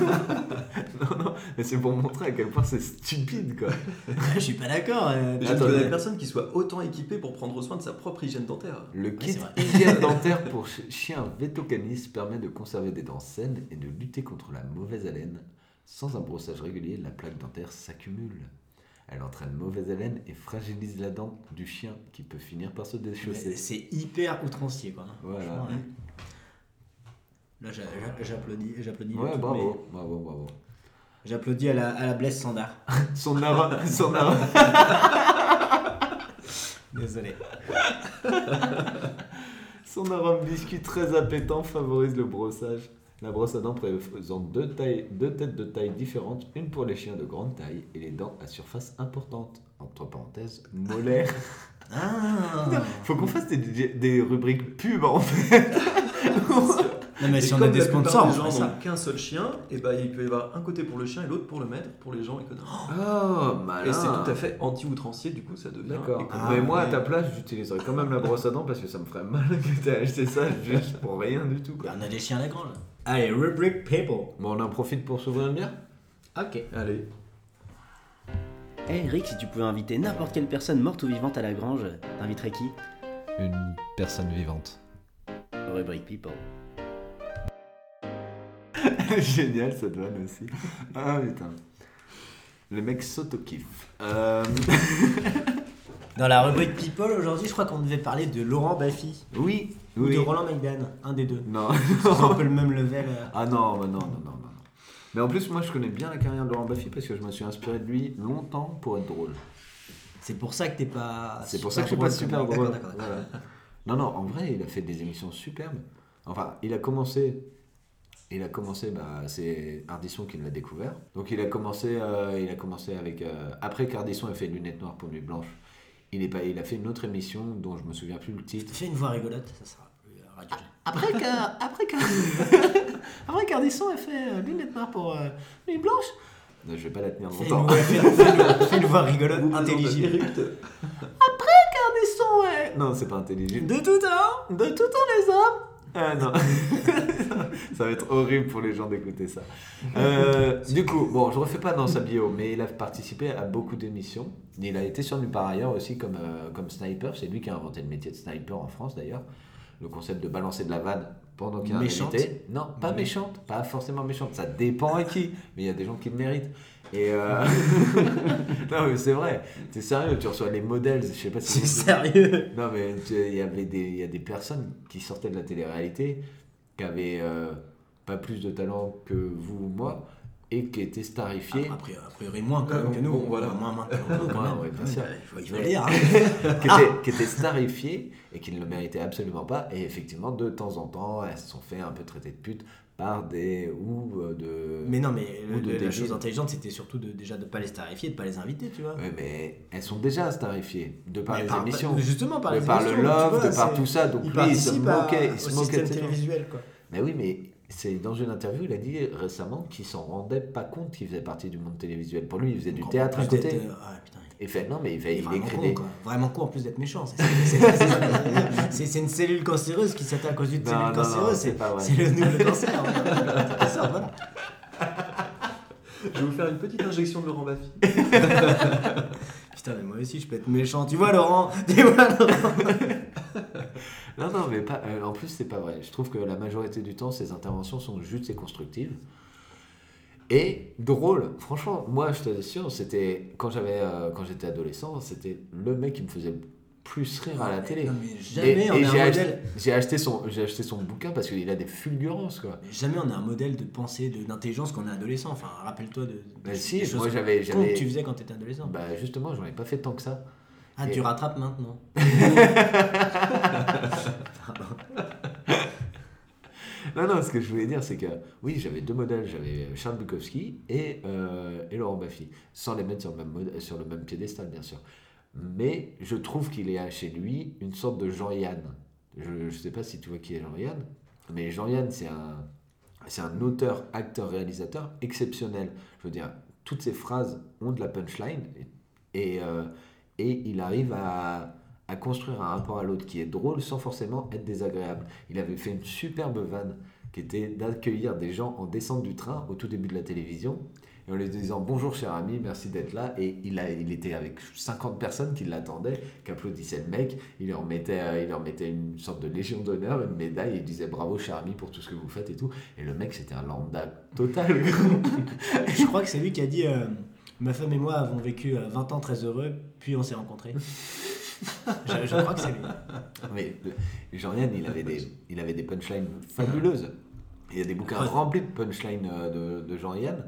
non, non, mais c'est pour montrer à quel point c'est stupide quoi. Je suis pas d'accord. euh, Je ne Attends, connais mais- personne qui soit autant équipé pour prendre soin de sa propre hygiène dentaire. Le kit c'est vrai. hygiène dentaire pour ch- chien Veto Canis permet de conserver des dents saines et de lutter contre la mauvaise haleine. Sans un brossage régulier, la plaque dentaire s'accumule. Elle entraîne mauvaise haleine et fragilise la dent du chien qui peut finir par se Mais déchausser. c'est hyper outrancier, quoi. Voilà. Franchement, ouais. Là, j'a- j'a- j'applaudis. j'applaudis de Ouais, toutes bravo, mes- bravo, bravo. J'applaudis à la, à la Blaise Sandard. Son arôme, son arôme. Désolé. Son arôme biscuit très appétant favorise le brossage. La brosse à dents présente deux, tailles, deux têtes de taille différentes, une pour les chiens de grande taille et les dents à surface importante. Entre parenthèses, molaires. Ah. Faut qu'on fasse des, des rubriques pub en fait. Non, mais Et si on comme a des la plupart sponsors, on des ferait gens ça. n'ont qu'un seul chien, et bah, il peut y avoir un côté pour le chien et l'autre pour le maître, pour les gens économes. Oh, malin. Et c'est tout à fait anti-outrancier, du coup ça devient. D'accord. économe. mais moi, à Et- ta place, j'utiliserais quand même la brosse à dents parce que ça me ferait mal que t'aies acheté ça juste pour rien du tout. Quoi. On a des chiens à la grange. Allez, rubric people. Bon, on en profite pour s'ouvrir une bière. Ok. Allez. Hey Eric, si tu pouvais inviter n'importe quelle personne morte ou vivante à la grange, t'inviterais qui? Une personne vivante. Rubric people. Génial cette vanne aussi. Ah putain. Le mec s'auto-kiffe. Euh... Dans la rubrique people, aujourd'hui, je crois qu'on devait parler de Laurent Baffy. Oui, Ou oui. de Roland McDan, un des deux. Non. C'est un peu le même level. euh. Ah non, bah non, non, non, non. non. Mais en plus, moi, je connais bien la carrière de Laurent Baffy parce que je me suis inspiré de lui longtemps pour être drôle. C'est pour ça que t'es pas. C'est pour ça que je suis pas super comme- drôle. D'accord, d'accord, d'accord. Voilà. Non, non, en vrai, il a fait des émissions superbes. Enfin, il a commencé. Il a commencé, bah, c'est Ardisson qui l'a découvert. Donc il a commencé, euh, il a commencé avec. Euh, après qu'Ardisson ait fait Lunettes Noires pour Nuit Blanche, il, est pas, il a fait une autre émission dont je me souviens plus le titre. Fais une voix rigolote, ça sera plus euh, radiogène. Après qu'A- après qu'A- après qu'Ardisson ait fait euh, Lunettes Noires pour euh, Nuit Blanche, non, je vais pas la tenir Fais une, longtemps. voix- fais une- fais une- fais une voix rigolote, Vous présentez intelligible. Eric. Ardisson, ouais. Non, c'est pas intelligible. De tout temps. De tout temps les hommes. Ah non. Ça va être horrible pour les gens d'écouter ça. Euh, du coup, bon, je refais pas dans sa bio, mais il a participé à beaucoup d'émissions. Il a été sur Nulle part ailleurs aussi comme, euh, comme sniper. C'est lui qui a inventé le métier de sniper en France d'ailleurs. le concept de balancer de la vanne pendant qu'il y a un Méchante. invité. Non, pas Mmh. méchante, pas forcément méchante. Ça dépend à qui, mais il y a des gens qui le méritent. Et euh... non, mais c'est vrai. T'es sérieux, tu reçois les modèles. Je sais pas si. C'est sérieux. Non, mais tu- il y avait des, il y a des personnes qui sortaient de la télé-réalité, qui avaient euh, pas plus de talent que vous ou moi, et qui étaient starifiés. A priori, a priori moins quand même que nous. Bon, voilà. Moins, moins que nous, quand Ouais, même. ouais, bien sûr. Je vois, il faut Mais- le dire. hein. qui, étaient, qui étaient starifiées et qui ne le méritaient absolument pas. Et effectivement, de temps en temps, elles se sont fait un peu traiter de pute par des. ou euh, de. Mais non, mais Ou le- de le- la débile. chose intelligente, c'était surtout de, déjà de ne pas les starifier, de ne pas les inviter, tu vois. Ouais, mais elles sont déjà starifiées, de par Mais les par- émissions. Justement, par de les par le émissions, tu love, vois, de par c'est- tout ça. Donc il lui, il se participe à- moquait, il au se moquait système de ces gens. télévisuel, quoi. Mais oui, mais c'est dans une interview, il a dit récemment qu'il s'en rendait pas compte qu'il faisait partie du monde télévisuel. Pour lui, il faisait du Donc, en théâtre à plus côté. d'être, euh, ouais, putain, Il fait non, mais il, fait, il est il vraiment écrit con, des. quoi. Vraiment con en plus d'être méchant. C'est, c'est, c'est, c'est, c'est, c'est, c'est- c'est une cellule cancéreuse qui s'attaque aux yeux de Non, cellules non, cancéreuses. non, c'est c'est, pas vrai. c'est le nouveau cancer. voilà. C'est ça, voilà. Je vais vous faire une petite injection de Laurent Baffy. Putain, mais moi aussi, je peux être méchant. Tu vois, Laurent Tu vois, Laurent Non, non, mais pas, euh, en plus, c'est pas vrai. Je trouve que la majorité du temps, ces interventions sont justes et constructives. Et drôle. Franchement, moi, je t'assure, c'était. Quand, j'avais, euh, quand j'étais adolescent, c'était le mec qui me faisait le plus rire à la télé. Non, mais jamais et, on et a j'ai, un acheté, modèle. j'ai, acheté son, j'ai acheté son bouquin parce qu'il a des fulgurances, quoi. Mais jamais on a un modèle de pensée, de, d'intelligence quand on est adolescent. Enfin, rappelle-toi de, de Bah des si, choses moi, que- j'avais- cons j'avais- que tu faisais quand tu étais adolescent. Bah, justement, j'en ai pas fait tant que ça. Ah, et- tu rattrapes maintenant. Non, non, ce que je voulais dire, c'est que oui, j'avais deux modèles. J'avais Charles Bukowski et, euh, et Laurent Baffy, sans les mettre sur le, même mode- sur le même piédestal, bien sûr. Mais je trouve qu'il y a chez lui une sorte de Jean-Yann. Je ne sais pas si tu vois qui est Jean-Yann, mais Jean-Yann, c'est un, c'est un auteur, acteur, réalisateur exceptionnel. Je veux dire, toutes ses phrases ont de la punchline et, et, euh, et il arrive à, à construire un rapport à l'autre qui est drôle sans forcément être désagréable. Il avait fait une superbe vanne qui était d'accueillir des gens en descente du train au tout début de la télévision et en lui disant bonjour cher ami, merci d'être là, et il, a, il était avec cinquante personnes qui l'attendaient, qui applaudissaient le mec, il leur mettait, euh, il leur mettait une sorte de légion d'honneur, une médaille, et il disait bravo cher ami pour tout ce que vous faites et tout, et le mec c'était un lambda total. Je crois que c'est lui qui a dit euh, ma femme et moi avons vécu euh, vingt ans très heureux, puis on s'est rencontrés. je, je crois que c'est lui. Mais le- Jean-Yann, il avait des, il avait des punchlines fabuleuses. Il y a des bouquins Ouais. remplis de punchlines euh, de, de Jean-Yann.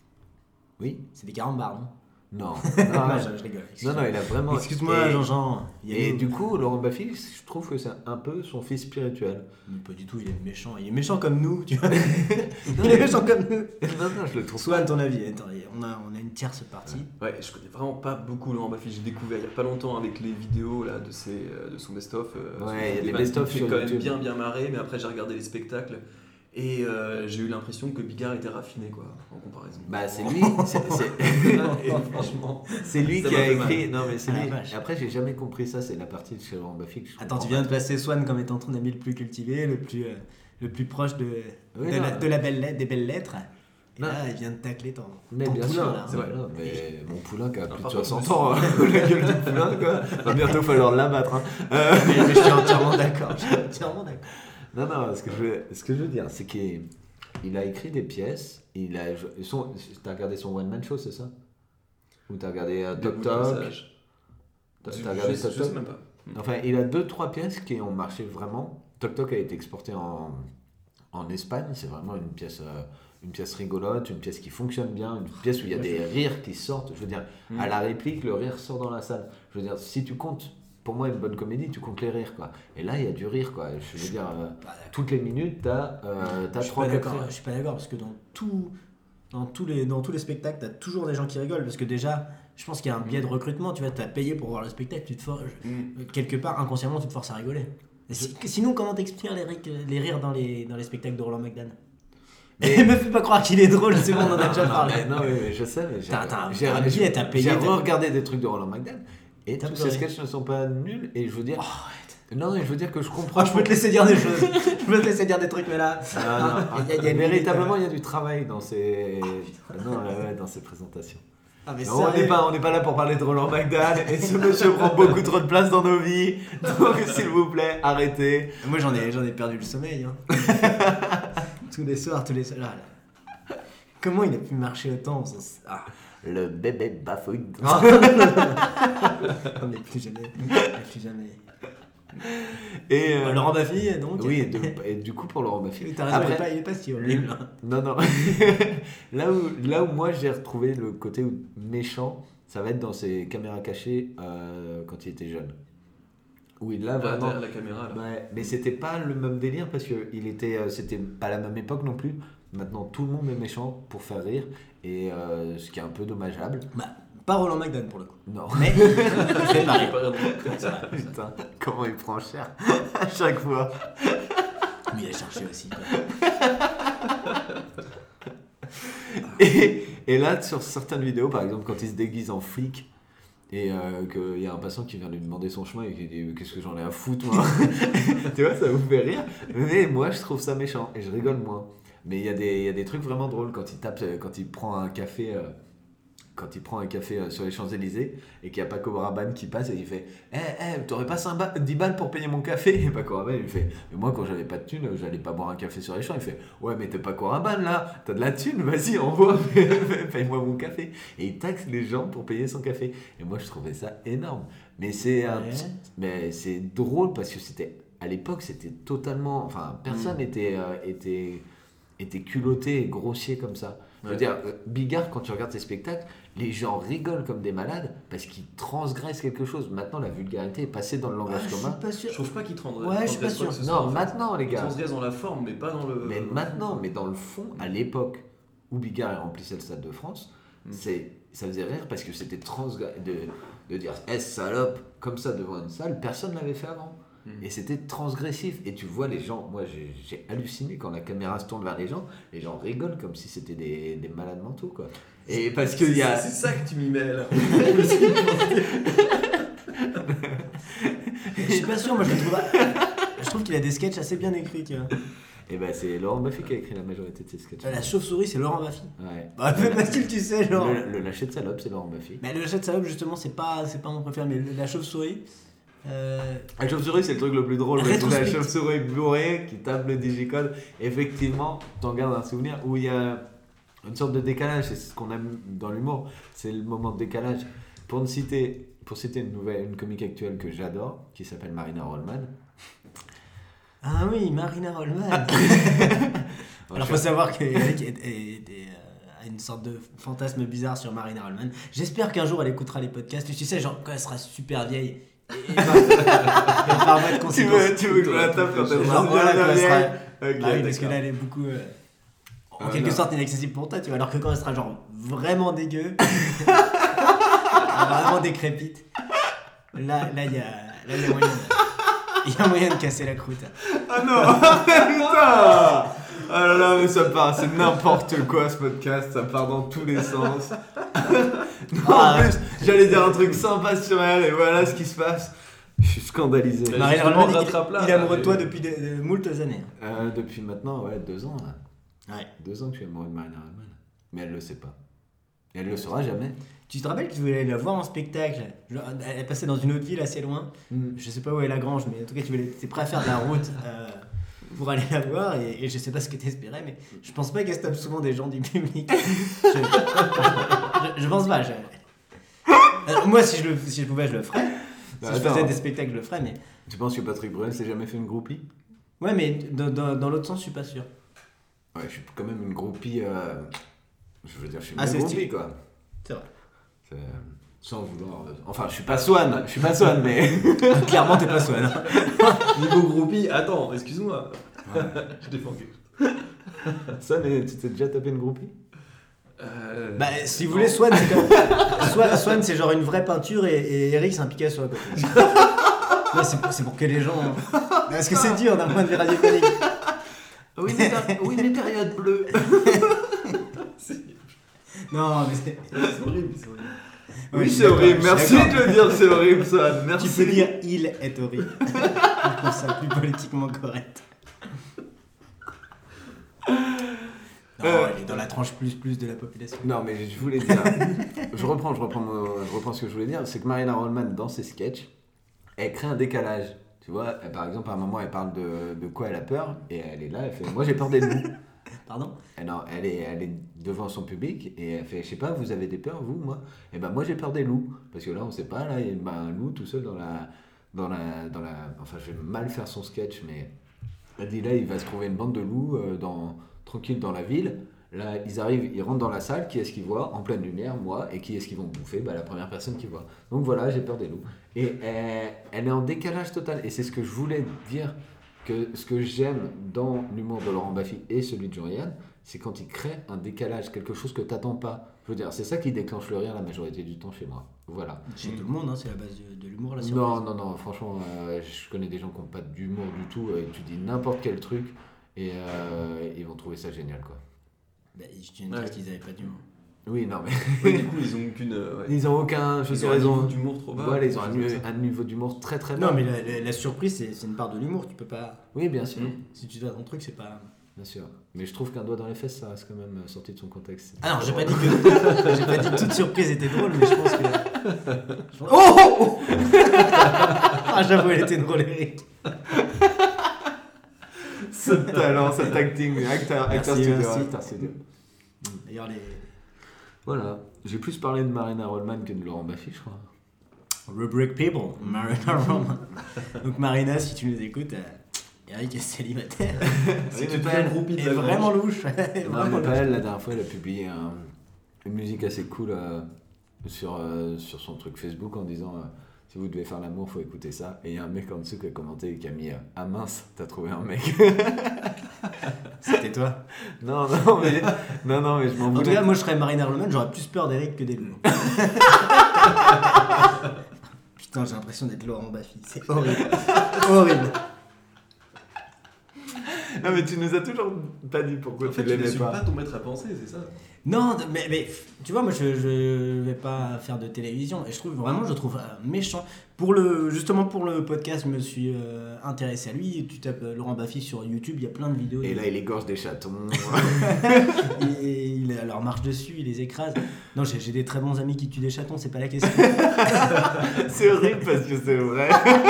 Oui. C'est des carambars, non Non. Non, Non, je, je rigole. non, non, il a vraiment. Excuse-moi, et, Jean-Jean. Il y a Et nous. du coup, Laurent Baffy, je trouve que c'est un peu son fils spirituel. Mais pas du tout, il est méchant. Il est méchant comme nous, tu vois. Il est méchant comme nous. non, non, je le trouve Soit à ton avis. Attends, on a, on a une tierce partie. Ouais, je connais vraiment pas beaucoup Laurent Baffy. J'ai découvert il y a pas longtemps avec les vidéos là, de, ses, euh, de son best-of. euh, Ouais, il y a des vannes best-of qui me fait sur quand YouTube. même bien bien marrer, mais après j'ai regardé les spectacles et euh, j'ai eu l'impression que Bigard était raffiné quoi, en comparaison. Bah, c'est lui. C'est, c'est- Et franchement. c'est lui Ça qui m'a a fait mal. écrit. Non, mais c'est Ah, la lui. vache. Et après, j'ai jamais compris ça. C'est la partie de chez Laurent Baffy que je Attends, comprends tu viens pas. de placer Swan comme étant ton ami le plus cultivé, le plus, euh, le plus proche de, Oui, de, non. la, de la belle lettre, des belles lettres. Et Non. là, il vient de tacler ton, Mais ton bien poulain, sûr, là. c'est vrai. Non, mais mon poulain qui a plus de par contre, soixante ans, hein, la gueule du poulain, quoi. Va bientôt falloir l'abattre. Hein. Euh, mais, mais je suis entièrement d'accord. Je suis entièrement d'accord. Non, non, ce que je veux, ce que je veux dire, c'est qu'il il a écrit des pièces. Il a, son, t'as regardé son one-man show, c'est ça? Ou t'as regardé euh, Toc Toc? T'as Je, t'as regardé je, Toc je Toc? sais même pas. Enfin, il a deux, trois pièces qui ont marché vraiment. Toc Toc a été exporté en, en Espagne. C'est vraiment une pièce, euh, une pièce rigolote, une pièce qui fonctionne bien, une pièce où il y a des rires qui sortent. Je veux dire, Mm. à la réplique, le rire sort dans la salle. Je veux dire, si tu comptes, pour moi, une bonne comédie, tu comptes les rires, quoi. Et là, il y a du rire, quoi. Je veux dire, euh, Pas d'accord. toutes les minutes, t'as, euh, t'as Je suis trois, pas quatre d'accord. rires. Je suis pas d'accord parce que dans tout, dans tous les, dans tous les spectacles, t'as toujours des gens qui rigolent parce que déjà, je pense qu'il y a un biais de recrutement. Tu vois, t'as payé pour voir le spectacle, tu te forces Mm. quelque part inconsciemment, tu te forces à rigoler. Et si- sinon, comment t'expliques les, ri- les rires dans les, dans les spectacles de Roland McDan? Mais- Me fais pas croire qu'il est drôle, c'est bon, on en a déjà Non, parlé. mais- non, mais, mais je sais, mais j'ai, T'as- t'as- j'ai, t'as un j'ai- billet, t'as payé, j'ai t'as- regardé des trucs de Roland McDan et T'as tous pleuré. ces sketchs ne sont pas nuls et je veux dire, Oh, non, et je veux dire que je comprends. oh, je peux te laisser dire des choses. Je peux te laisser dire des trucs, mais là. Ah, non, il y a- il y a une véritablement, limite, il y a du travail dans ces, non, ouais, ouais, dans ces présentations. Ah, mais Non, on n'est sérieux. pas, on n'est pas là pour parler de Roland McDan et ce monsieur prend beaucoup trop de place dans nos vies. Donc s'il vous plaît, arrêtez. Moi j'en ai, j'en ai perdu le sommeil. Hein. tous les soirs, tous les soirs. Là, là. Comment il a pu marcher autant ça, c'est- ah. Le bébé bafouille. Non, mais plus jamais. Plus jamais. Et euh, Euh, Laurent Baffy, donc. oui, et, de- et du coup pour Laurent Baffy. Oui, t'as raison, Après- il, est pas, il est pas si horrible. Non, non. là, où, là où moi j'ai retrouvé le côté méchant, ça va être dans ses caméras cachées euh, quand il était jeune. Oui, là vraiment. Derrière la caméra là. Ouais, mais c'était pas le même délire parce que il était, euh, c'était pas la même époque non plus. Maintenant tout le monde est méchant pour faire rire et euh, ce qui est un peu dommageable. Bah, pas Roland McDan pour le coup. Non. Mais il fait pareil. Putain, comment il prend cher à chaque fois. Mais il a cherché aussi. Quoi. Et, et là, sur certaines vidéos, par exemple, quand il se déguise en flic et euh, qu'il y a un passant qui vient lui demander son chemin et qui dit qu'est-ce que j'en ai à foutre, moi. Tu vois, ça vous fait rire. Mais moi, je trouve ça méchant et je rigole moins. Mais il y a des, il y a des trucs vraiment drôles quand il tape, quand il prend un café. Euh, quand il prend un café euh, sur les Champs-Élysées et qu'il y a Paco Rabanne qui passe et il fait « Eh, hey, t'aurais pas cinq ba- dix balles pour payer mon café ?» Et Paco Rabanne, il fait « Mais moi, quand j'avais pas de thune, j'allais pas boire un café sur les champs. » Il fait « Ouais, mais t'es Paco Rabanne, là, t'as de la thune, vas-y, envoie, paye-moi mon café. » Et il taxe les gens pour payer son café. Et moi, je trouvais ça énorme. Mais c'est un Ouais. petit- mais c'est drôle parce que c'était à l'époque, c'était totalement... Enfin, personne Mm. était, euh, était, était culotté et grossier comme ça. Je veux Ouais. dire, euh, Bigard, quand tu regardes ses spectacles, les gens rigolent comme des malades parce qu'ils transgressent quelque chose. Maintenant, la vulgarité est passée dans le Ah, langage je suis commun. pas sûr. Je trouve pas qu'il transgresse. Ouais, je suis pas transgresse quoi sûr. que ce soit, Non, en fait. maintenant, les Il gars. transgresse dans la forme, mais pas dans le. Mais maintenant, mais dans le fond, à l'époque où Bigard remplissait le Stade de France, Mm. c'est, ça faisait rire parce que c'était transgressé de, de dire « Eh, salope !» comme ça devant une salle, personne ne l'avait fait avant. Mm. Et c'était transgressif. Et tu vois les gens, moi j'ai, j'ai halluciné quand la caméra se tourne vers les gens, les gens rigolent comme si c'était des, des malades mentaux, quoi. Et parce qu'il y a... C'est ça que tu m'y mets là. Je suis pas sûr, moi je le trouve. Je trouve qu'il a des sketchs assez bien écrits, tu vois. Et ben c'est Laurent Baffy qui a écrit la majorité de ses sketchs. La chauve-souris, c'est Laurent Baffy. Ouais. Bah, facile, tu sais, genre. Le, le lâcher de salope, c'est Laurent Baffy. Mais le lâcher de salope, justement, c'est pas, c'est pas mon préféré, mais le- la chauve-souris. Euh... La chauve-souris, c'est le truc le plus drôle. Parce que la Rétrospect- chauve-souris bourrée qui tape le digicode, effectivement, t'en gardes un souvenir où il y a une sorte de décalage. C'est ce qu'on aime dans l'humour. C'est le moment de décalage. Pour ne citer, pour citer une nouvelle, une comique actuelle que j'adore, qui s'appelle Marina Rollman. Ah oui, Marina Rollman. Alors, faut savoir que Eric est- est- est, euh, a une sorte de fantasme bizarre sur Marina Rollman. J'espère qu'un jour elle écoutera les podcasts. Tu sais, genre, quand elle sera super vieille. Et, et par, et par voie de Tu conséquence. veux, tu veux que je la tape quand elle Genre, sera voilà, bien quand elle sera- vieille. Ok, Bah oui, parce que d'accord. là, elle est beaucoup. euh, en Ah, quelque non. sorte inaccessible pour toi, tu vois. Alors que quand elle sera genre vraiment dégueu, vraiment décrépite, là, là, il y a, là, il y a moyen. de- Il y a moyen de casser la croûte. Ah non, putain. Ah là là, mais ça part, c'est n'importe quoi ce podcast, ça part dans tous les sens. Non, Ah, en plus, j'allais dire un truc sympa sur elle et voilà ce qui se passe. Je suis scandalisé. Mais Marina justement, Rollman, il, rattrape-la, il est amoureux de mais- toi depuis de, de moultes années. Euh, depuis maintenant, ouais, deux ans là. Ouais. Deux ans que je suis amoureux de Marina Rollman. Mais elle le sait pas. Et elle le saura jamais. Tu te rappelles que tu voulais aller la voir en spectacle? Genre, elle est passée dans une autre ville assez loin. Je sais pas où est la grange, mais en tout cas, tu étais prêt à faire de la route euh, pour aller la voir. Et, et je sais pas ce que t'espérais, mais je pense pas qu'elle se tape souvent des gens du public. je, je, je pense pas. je- Euh, moi, si je, le, si je pouvais, je le ferais. Si je Attends. faisais des spectacles, je le ferais. Mais... Tu penses que Patrick Bruel s'est jamais fait une groupie? Ouais, mais dans, dans, dans l'autre sens, je suis pas sûr. Ouais, je suis quand même une groupie. Euh... Je veux dire, je suis une Ah, c'est groupie stylé. quoi. C'est vrai. C'est, euh, Sans vouloir. euh, Enfin, je suis pas Swan, je suis pas Swan, mais. Clairement, t'es pas Swan. Hein. Niveau groupie, attends, excuse-moi. Je défends quelque chose. Swan, et tu t'es déjà tapé une groupie? Euh, Bah, si vous non. voulez, Swan, c'est comme... Swan, Swan, c'est genre une vraie peinture et, et Eric, c'est un Picasso à côté. Ouais, c'est pour, c'est pour que les gens. Parce que c'est dur d'un point de vue radiophonique. Oui, mais, oui, mais période bleue. Non, mais c'est. C'est horrible, c'est horrible. Oui, c'est d'accord, horrible. je suis Merci d'accord. de le dire, c'est horrible, Swan. Merci. Tu peux dire il est horrible. Je trouve ça plus politiquement correct. Non, Euh. il est dans la tranche plus plus de la population. Non, mais je voulais dire. je reprends, je reprends, mon- je reprends ce que je voulais dire. C'est que Marina Rollman, dans ses sketchs, elle crée un décalage. Tu vois, elle- par exemple, à un moment, elle parle de, de quoi elle a peur, et elle est là, elle fait moi j'ai peur des loups. Pardon? Et non, elle est, elle est devant son public et elle fait je sais pas, vous avez des peurs, vous, moi? Et ben moi j'ai peur des loups. Parce que là, on sait pas, là, il y a ben, un loup tout seul dans la, dans la. Dans la enfin, je vais mal faire son sketch, mais. Elle dit là, il va se trouver une bande de loups euh, dans, tranquille dans la ville. Là, ils arrivent, ils rentrent dans la salle. Qui est-ce qu'ils voient? En pleine lumière, moi. Et qui est-ce qu'ils vont bouffer? Bah, la première personne qu'ils voient. Donc voilà, j'ai peur des loups. Et elle, elle est en décalage total. Et c'est ce que je voulais dire. Que ce que j'aime dans l'humour de Laurent Baffy et celui de Jean-Yann, c'est quand il crée un décalage, quelque chose que t'attends pas. Je veux dire, c'est ça qui déclenche le rire la majorité du temps chez moi. Voilà. Chez tout le monde, hein, c'est la base de, de l'humour, la surprise. Non, non, non, franchement, euh, je connais des gens qui n'ont pas d'humour du tout. Et tu dis n'importe quel truc et euh, ils vont trouver ça génial, quoi. Bah, je viens de dire Ouais. qu'ils avaient pas d'humour. Oui, non, mais Ouais, du coup, ils ont aucune. euh, ouais. ils ont aucun. Je Ils sais, ont un ils ont. niveau d'humour trop bas. Voilà, ils ont un, quelque nu- chose comme ça. un niveau d'humour très très bas. Non, mais la, la- la surprise, c'est, c'est une part de l'humour. Tu peux pas. Oui, bien sûr, Si tu dois ton truc, c'est pas. bien sûr. Mais je trouve qu'un doigt dans les fesses, ça reste quand même sorti de son contexte. Ah non, j'ai pas dit que. j'ai pas dit que toute surprise était drôle, mais je pense que. je pense- Oh, oh, oh Ah, j'avoue, elle était drôle, Eric. Ce talent, cet acting, acteur, Merci, acteur studio, merci. acteur studio. D'ailleurs, les. Voilà. J'ai plus parlé de Marina Rollman que de Laurent Baffy, je crois. Rubric People, Marina Roman. Donc, Marina, si tu nous écoutes, euh, Eric est célibataire. Si tu te fais un groupie de est la vraiment louche. Non, Vraiment mais pas louche. elle, la dernière fois, elle a publié un- une musique assez cool euh, sur, euh, sur son truc Facebook en disant euh, si vous devez faire l'amour, faut écouter ça. Et il y a un mec en dessous qui a commenté et qui a mis euh, ah mince, t'as trouvé un mec. C'était toi. non, non, mais, non, non, mais je m'en En tout voulais. cas, moi je serais Marina Roman, j'aurais plus peur d'Eric que des loups. Putain, j'ai l'impression d'être Laurent Baffy. C'est horrible. horrible. Non, mais tu nous as toujours pas dit pourquoi En fait, tu tu l'aimais n'assumes pas. pas ton maître à penser, c'est ça. Non, mais, mais tu vois, moi je, je vais pas faire de télévision et je trouve vraiment, je trouve euh, méchant. Pour le, justement pour le podcast, je me suis euh, intéressé à lui. Tu tapes euh, Laurent Baffy sur YouTube, il y a plein de vidéos. Et là, il égorge des chatons. et, et il leur marche dessus, il les écrase. Non, j'ai, j'ai des très bons amis qui tuent des chatons, c'est pas la question. C'est horrible parce que c'est vrai.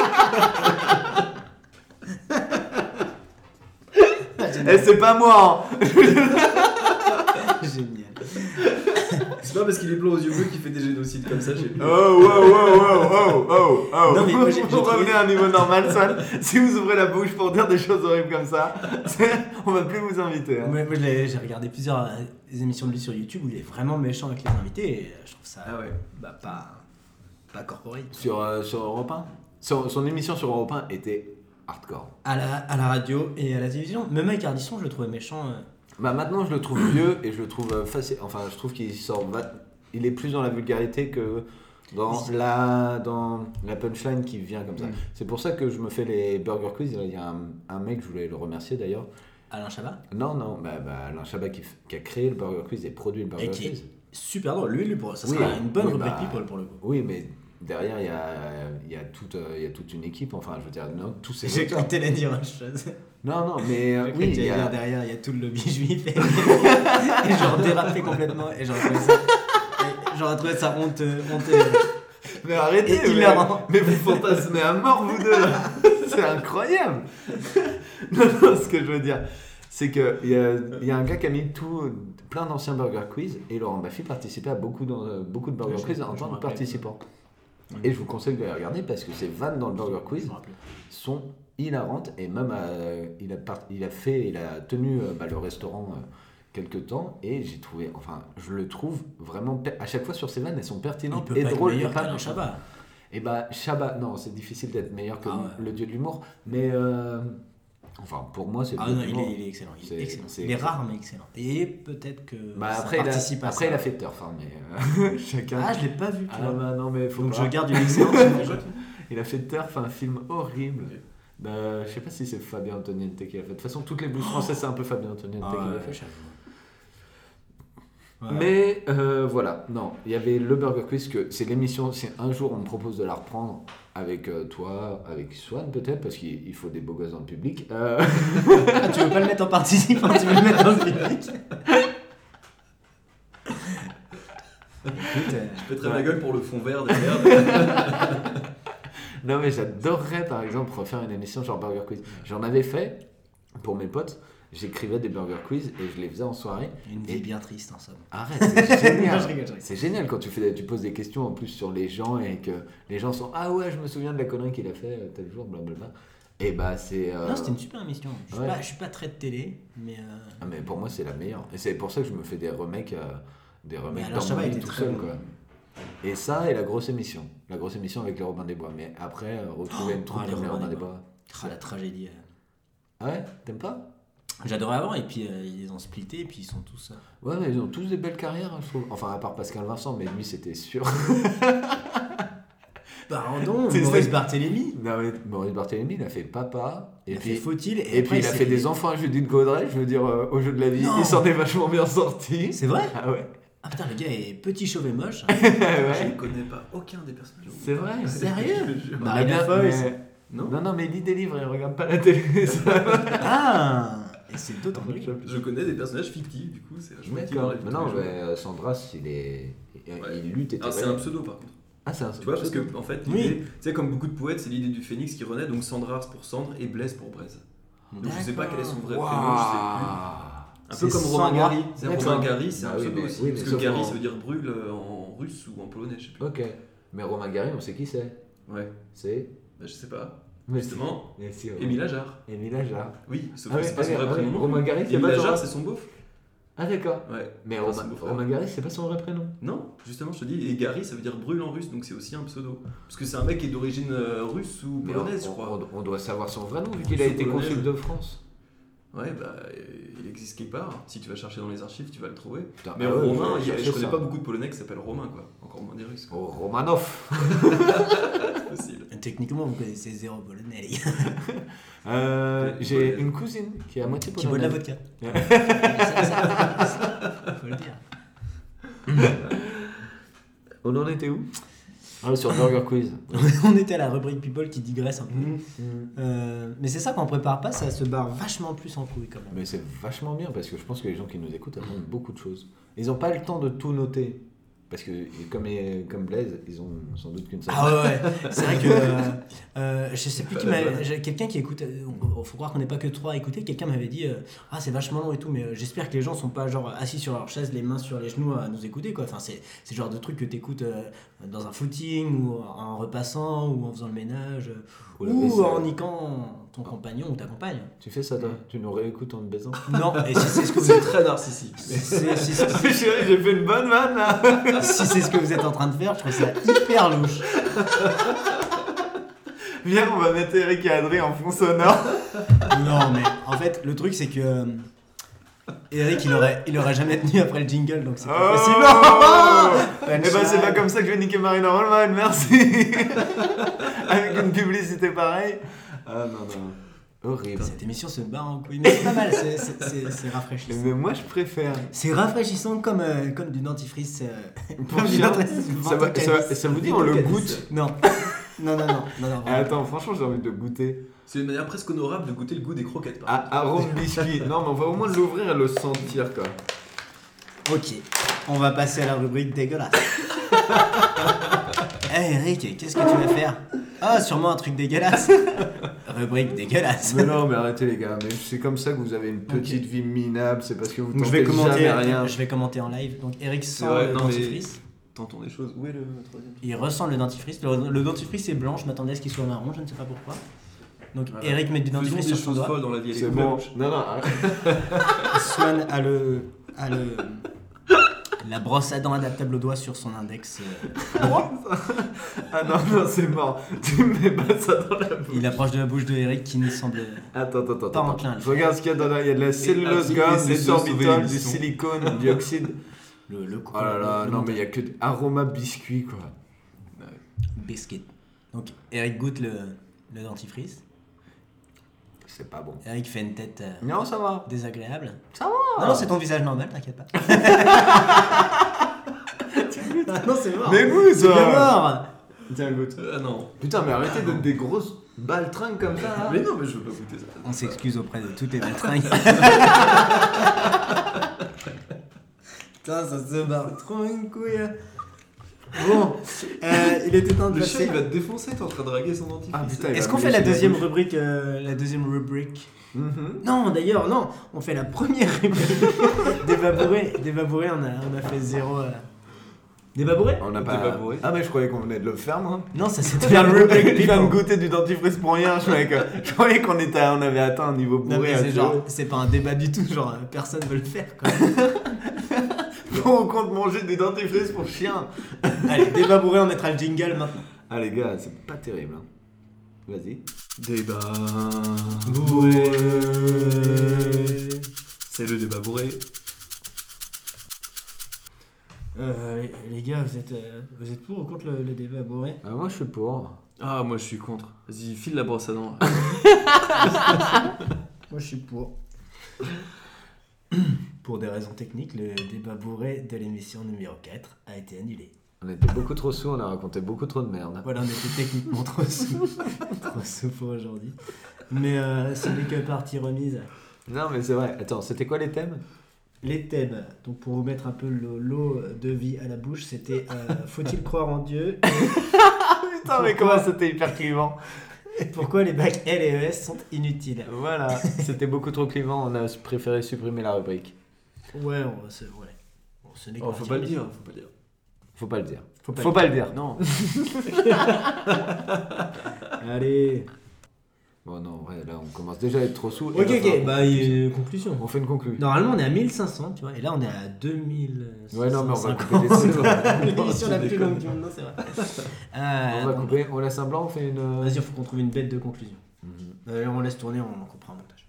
Et c'est pas moi. hein. Génial. C'est pas parce qu'il est blanc aux yeux bleus qu'il fait des génocides comme ça, j'ai pu. Oh, wow, wow, wow, wow, oh, oh. Non, mais moi, j'ai- j'ai Vous trouvé- revenez à un niveau normal, Swan. Si vous ouvrez la bouche pour dire des choses horribles comme ça, c'est- on va plus vous inviter. hein. Moi, moi, je l'ai- j'ai regardé plusieurs euh, émissions de lui sur YouTube où il est vraiment méchant avec les invités et euh, je trouve ça Ah ouais. bah, pas, pas corporate. Sur, euh, sur Europe un son, son émission sur Europe un était hardcore. À la, à la radio et à la télévision, même avec Ardisson, je le trouvais méchant. euh. Bah maintenant, je le trouve vieux et je le trouve euh, facile. Enfin, je trouve qu'il sort. va- Il est plus dans la vulgarité que dans la, dans la punchline qui vient comme ça. Mm. C'est pour ça que je me fais les Burger Quiz. Il y a un, un mec, je voulais le remercier d'ailleurs. Alain Chabat, Non, non, bah, bah, Alain Chabat qui, f- qui a créé le Burger Quiz et produit le Burger et qui Quiz. est super drôle. Lui, lui pour, ça Oui, sera une bonne oui, rubrique bah, people pour le coup. Oui, mais derrière, il y a, il y, a toute, euh, il y a toute une équipe. Enfin, je veux dire, non, tous ces J'ai auteurs. cru que t'allais dire autre chose. Non, non, mais euh, J'ai cru oui, que il y t'allais a... dire derrière, il y a tout le lobby juif et, et genre dérapé complètement et j'aurais trouvé ça, et j'aurais trouvé ça honteux, honteux. Mais arrêtez, Et mais, hilarant. mais vous fantasmez à mort, vous deux, là. C'est incroyable. Non, non, ce que je veux dire, c'est qu'il y a, il y a un gars qui a mis tout, plein d'anciens Burger Quiz et Laurent Baffy participait à beaucoup, dans, beaucoup de Burger Je- Quiz en je me tant que rappelle. participant. Et je vous conseille de les regarder parce que ces vannes dans le Burger Quiz Je me rappelle. sont hilarantes et même euh, il, a part- il a fait, il a tenu euh, bah, le restaurant euh, quelques temps et j'ai trouvé, enfin je le trouve vraiment, per- à chaque fois sur ces vannes elles sont Il pertinentes peut et pas être drôles et meilleur pas qu'Alain Chabat. et bah Chabat, non c'est difficile d'être meilleur que Ah ouais. le dieu de l'humour mais euh, enfin pour moi c'est le Ah dieu non, de il l'humour. est, il est excellent. Il est, C'est- excellent. c'est il est excellent. rare mais excellent. Et peut-être que Bah, ça après, il a, participe à après ça. il a fait turf hein, mais euh, chacun Ah, je l'ai pas vu. Tu ah vois. bah non mais faut Donc pas. je garde une excellente image. Il a fait Turf, un film horrible. Bah, je sais pas si c'est Fabien Antoniente qui l'a fait. De toute façon, toutes les blues françaises, c'est un peu Fabien Antoniente Ah qui l'a ouais, fait. j'avoue. Ouais. Mais euh, voilà, non, il y avait le Burger Quiz, que c'est l'émission, si un jour on me propose de la reprendre avec euh, toi, avec Swan peut-être, parce qu'il il faut des beaux gosses dans le public. Euh, Ah, tu veux pas le mettre en participant, tu veux le mettre dans le public. pèterais ma gueule pour le fond vert derrière. Non, mais j'adorerais par exemple refaire une émission genre Burger Quiz. J'en avais fait pour mes potes. J'écrivais des Burger Quiz et je les faisais en soirée. Une vie Et- bien triste en somme. Arrête, c'est génial. Non, je rigole, je rigole. C'est génial quand tu, fais, tu poses des questions en plus sur les gens et que les gens sont ah ouais, je me souviens de la connerie qu'il a fait euh, tel jour, blablabla. Et bah c'est. euh, Non, c'était une super émission. Je suis, ouais. pas, je suis pas très de télé, mais. euh, Ah, mais pour moi, c'est la meilleure. Et c'est pour ça que je me fais des remakes, euh, des remakes Alain dans Chabat ma vie était tout très seul. bon. Quoi. Et ça, et la grosse émission. La grosse émission avec les Robins des Bois. Mais après, euh, retrouver une troupe oh, les comme les Robins Robins des des Bois. Ah, la tragédie. euh. Ah ouais, t'aimes pas? J'adorais avant, et puis euh, ils les ont splittés, et puis ils sont tous. euh, Ouais, mais ils ont tous des belles carrières, je trouve. Enfin, à part Pascal Vincent, mais lui, c'était sûr. Pardon, C'est Maurice ça. Barthélémy. Non, mais Maurice Barthélémy, il a fait papa. Et Il a puis, fait Faut-il, et, et après, puis il a s'est- fait des enfants à Judith Godrèche, je veux dire, euh, au jeu de la vie. Non. Il s'en est vachement bien sorti. C'est vrai? Ah ouais. Ah putain, le gars est petit, chauve et moche. Je Ouais. ne connais pas aucun des personnages. C'est vrai. Sérieux? Je te jure. Mais Marina bien, Foïs. mais- Non, Non, non, mais il lit des livres et il regarde pas la télé. ça. Ah! Et c'est d'autant plus. je connais des personnages fictifs, du coup, c'est vachement utile dans D'accord. la vie de Mais non, tous les jours. mais euh, Sandras, il est. Il, Ouais. il lutte et Ah, c'est un pseudo par contre. Ah, c'est un Tu vois, parce que en fait, Oui. l'idée, tu sais, comme beaucoup de poètes, c'est l'idée du phénix qui renaît, donc Sandras pour cendre et Blaise pour Braise. Donc je sais pas quel est son vrai prénom, je sais plus. Un peu C'est comme Romain Sandra. Gary. C'est D'accord. Romain Gary, c'est Bah un oui, pseudo mais- aussi. oui, parce mais que sauf Gary, en- ça veut dire brûle euh, en russe ou en polonais, je sais plus. Ok. Mais Romain Gary, on sait qui c'est. Ouais, C'est. bah, je sais pas. Mais Justement, si. Mais si, Romain- Émile Ajar. Émile Ajar. Oui, sauf Ah que ouais, c'est pas son ah vrai ouais, prénom. non Romain plus. Gary, c'est Émile pas Ajar, son- c'est son beauf. Ah, d'accord. Ouais. Mais Enfin, Romain, c'est mon frère. Romain Gary, c'est pas son vrai prénom. Non, justement, je te dis, et Gary, ça veut dire brûle en russe, donc c'est aussi un pseudo. Parce que c'est un mec qui est d'origine euh, russe ou Mais polonaise, on, je crois. on- on doit savoir son vrai nom vu qu'il a Russe ou été polonaise. consul de France. Ouais, bah, euh, il existe quelque part. Si tu vas chercher dans les archives, tu vas le trouver. Putain, Mais ah ouais, Romain, je il y a- cherchais je connais ça. pas beaucoup de Polonais qui s'appellent Romain, quoi. Encore moins des Russes, quoi. Oh, Romanov. C'est possible. Techniquement, vous connaissez zéro polonais, les gars. Euh, Qui J'ai boit- une cousine qui est à moitié Qui boit de la polonaise. vodka. Ça, ça, ça, faut le dire. On en était où? Ah, sur Burger Quiz. On était à la rubrique People qui digresse un peu. Mm. Euh, mais c'est ça, quand on prépare pas, ça se barre vachement plus en couille quand même. Mais c'est vachement bien parce que je pense que les gens qui nous écoutent attendent beaucoup de choses. Ils n'ont pas le temps de tout noter. Parce que comme, comme Blaise, ils ont sans doute qu'une seule. Ah ouais, ouais. C'est vrai que euh, euh, je sais plus qui m'a. j'ai- Quelqu'un qui écoute. Il faut croire qu'on n'est pas que trois à écouter. Quelqu'un m'avait dit euh, ah, c'est vachement long et tout, mais euh, j'espère que les gens sont pas genre assis sur leur chaise, les mains sur les genoux à nous écouter quoi. Enfin, c'est c'est le genre de truc que t'écoutes euh, dans un footing ou en repassant ou en faisant le ménage euh, Ou la ou vaisselle. en niquant ton compagnon ou ta compagne. Tu fais ça toi? Tu nous réécoutes en te baisant? Non, et si c'est ce que vous C'est êtes. très narcissique. Si, si- si- Chérie, j'ai fait une bonne vanne là. si c'est ce que vous êtes en train de faire, je trouve ça hyper louche. Viens, on va mettre Eric et Adrien en fond sonore. Non, mais en fait, le truc c'est que euh, Eric il aurait, il aurait jamais tenu après le jingle donc c'est pas possible. Oh Punchline. Eh ben c'est pas comme ça que je vais niquer Marina Rollman, merci. Avec une publicité pareille. Ah non non. Horrible. Cette émission se bat en couille, mais c'est pas mal, c'est- c'est c'est- c'est rafraîchissant. Mais moi je préfère. C'est rafraîchissant comme, euh, comme du dentifrice. euh, Pour comme du chien. dentifrice Ça, va- ça, va- Ventocadis. ça vous dit on le goûte? Non. Non, non, non, non, non. Ah, attends, franchement j'ai envie de le goûter. C'est une manière presque honorable de goûter le goût des croquettes. par Ah, arôme biscuit. Non mais on va au moins l'ouvrir et le sentir quoi. Ok, on va passer à la rubrique dégueulasse. Hey Eric, qu'est-ce que tu vas faire? Ah, sûrement un truc dégueulasse. Rubrique dégueulasse. Mais non mais arrêtez les gars, mais c'est comme ça que vous avez une petite vie minable, c'est parce que vous Donc je tentez vais commenter, jamais rien. je vais commenter en live. Donc Eric sent vrai, le non, mais- dentifrice. Tentons des choses. Où est le troisième? Il ressent le dentifrice. Le, le dentifrice est blanc. Je m'attendais à ce qu'il soit marron. Je ne sais pas pourquoi. Donc Voilà. Eric met du Faisons dentifrice des sur son choses doigt. folles dans la vie. elle est C'est couleur bon. rouge. Non non, arrête. Swan a le, a le la brosse à dents adaptable au doigt sur son index. euh, droit. Ah non non c'est mort. Tu me mets pas ça dans la bouche. Il approche de la bouche de Eric qui ne semble. Attends, attends, attends. Pas attends. enclin à le Je regarde ce qu'il y a dedans. Il y a de la cellulose Adrien gomme, essaie du de sauver sorbitol, du l'émission. silicone, du dioxyde. Le, le Oh là là, le non mais il y a que de aroma biscuit quoi. biscuit. Donc Eric goûte le, le dentifrice. C'est pas bon. Eric fait une tête euh, Non, ça va. désagréable. Ça va. Non, non, c'est ton visage normal, t'inquiète pas. Ah non, c'est mort. Mais vous C'est bien ça. mort. Tiens, goûte. Ah non. Putain, mais arrêtez d'être des grosses baltringues comme ça. là. Mais non, mais je veux pas goûter ça. On s'excuse auprès de toutes les baltringues. Putain, ça se barre trop une couille. Bon, euh, il était temps de Le chien passer. il va te défoncer, t'es en train de draguer son dentifrice. Ah, putain, il Est-ce va qu'on me fait la lécher deuxième bouche. rubrique euh, La deuxième rubrique Mhm. Non, d'ailleurs, non. On fait la première rubrique. Des babourés. Des babourés, on a, on a fait zéro. euh. Des babourés On n'a Des pas. babourés. Ah, mais je croyais qu'on venait de le faire, moi. Non, ça c'était la rubrique. Il va me people. goûter du dentifrice pour rien. Je croyais, que... je croyais qu'on était... on avait atteint un niveau Non, bourré. mais à c'est ce genre, jeu. c'est pas un débat du tout. Genre, euh, personne veut le faire. Quoi. On compte manger du dentifrice pour chien. Allez, des babourés, on mettra le jingle maintenant. Ah, les gars, c'est pas terrible. Hein. Vas-y. Débat. Bourré. C'est le débat bourré. Euh, les- les gars, vous êtes, euh, vous êtes pour ou contre le, le débat bourré? Ah, moi, je suis pour. Ah, moi je suis contre. Vas-y, file la brosse à dents. Moi, je suis pour. Pour des raisons techniques, le débat bourré de l'émission numéro quatre a été annulé. On était beaucoup trop sous, on a raconté beaucoup trop de merde. Voilà, on était techniquement trop sous. Trop sous pour aujourd'hui. Mais euh, ce n'est que partie remise. Non, mais c'est vrai. Attends, c'était quoi les thèmes? Les thèmes, donc pour vous mettre un peu le lot de vie à la bouche, c'était euh, faut-il croire en Dieu? Putain, mais Pourquoi comment c'était hyper clivant. Et pourquoi les bacs L et E S sont inutiles? Voilà, c'était beaucoup trop clivant, on a préféré supprimer la rubrique. Ouais, on, c'est, ouais. Bon, ce n'est que Oh, faut partie pas le remise. dire, faut pas le dire. Faut pas le dire. Faut pas Faut le pas le dire. Non. Allez. Bon, non, en vrai, là, on commence déjà à être trop sous. Ok, ok, bah, il y a une conclusion. On fait une conclusion. Normalement, on est à mille cinq cents, tu vois, et là, on est à deux mille Ouais, non, mais on va cinquante. couper des trucs. L'émission la Tu plus déconnes. longue du monde, non, c'est vrai. On Euh, va donc, couper, on laisse un blanc, on fait une. Vas-y, il faut qu'on trouve une bête de conclusion. Mhm. Euh, on laisse tourner, on en coupera un montage.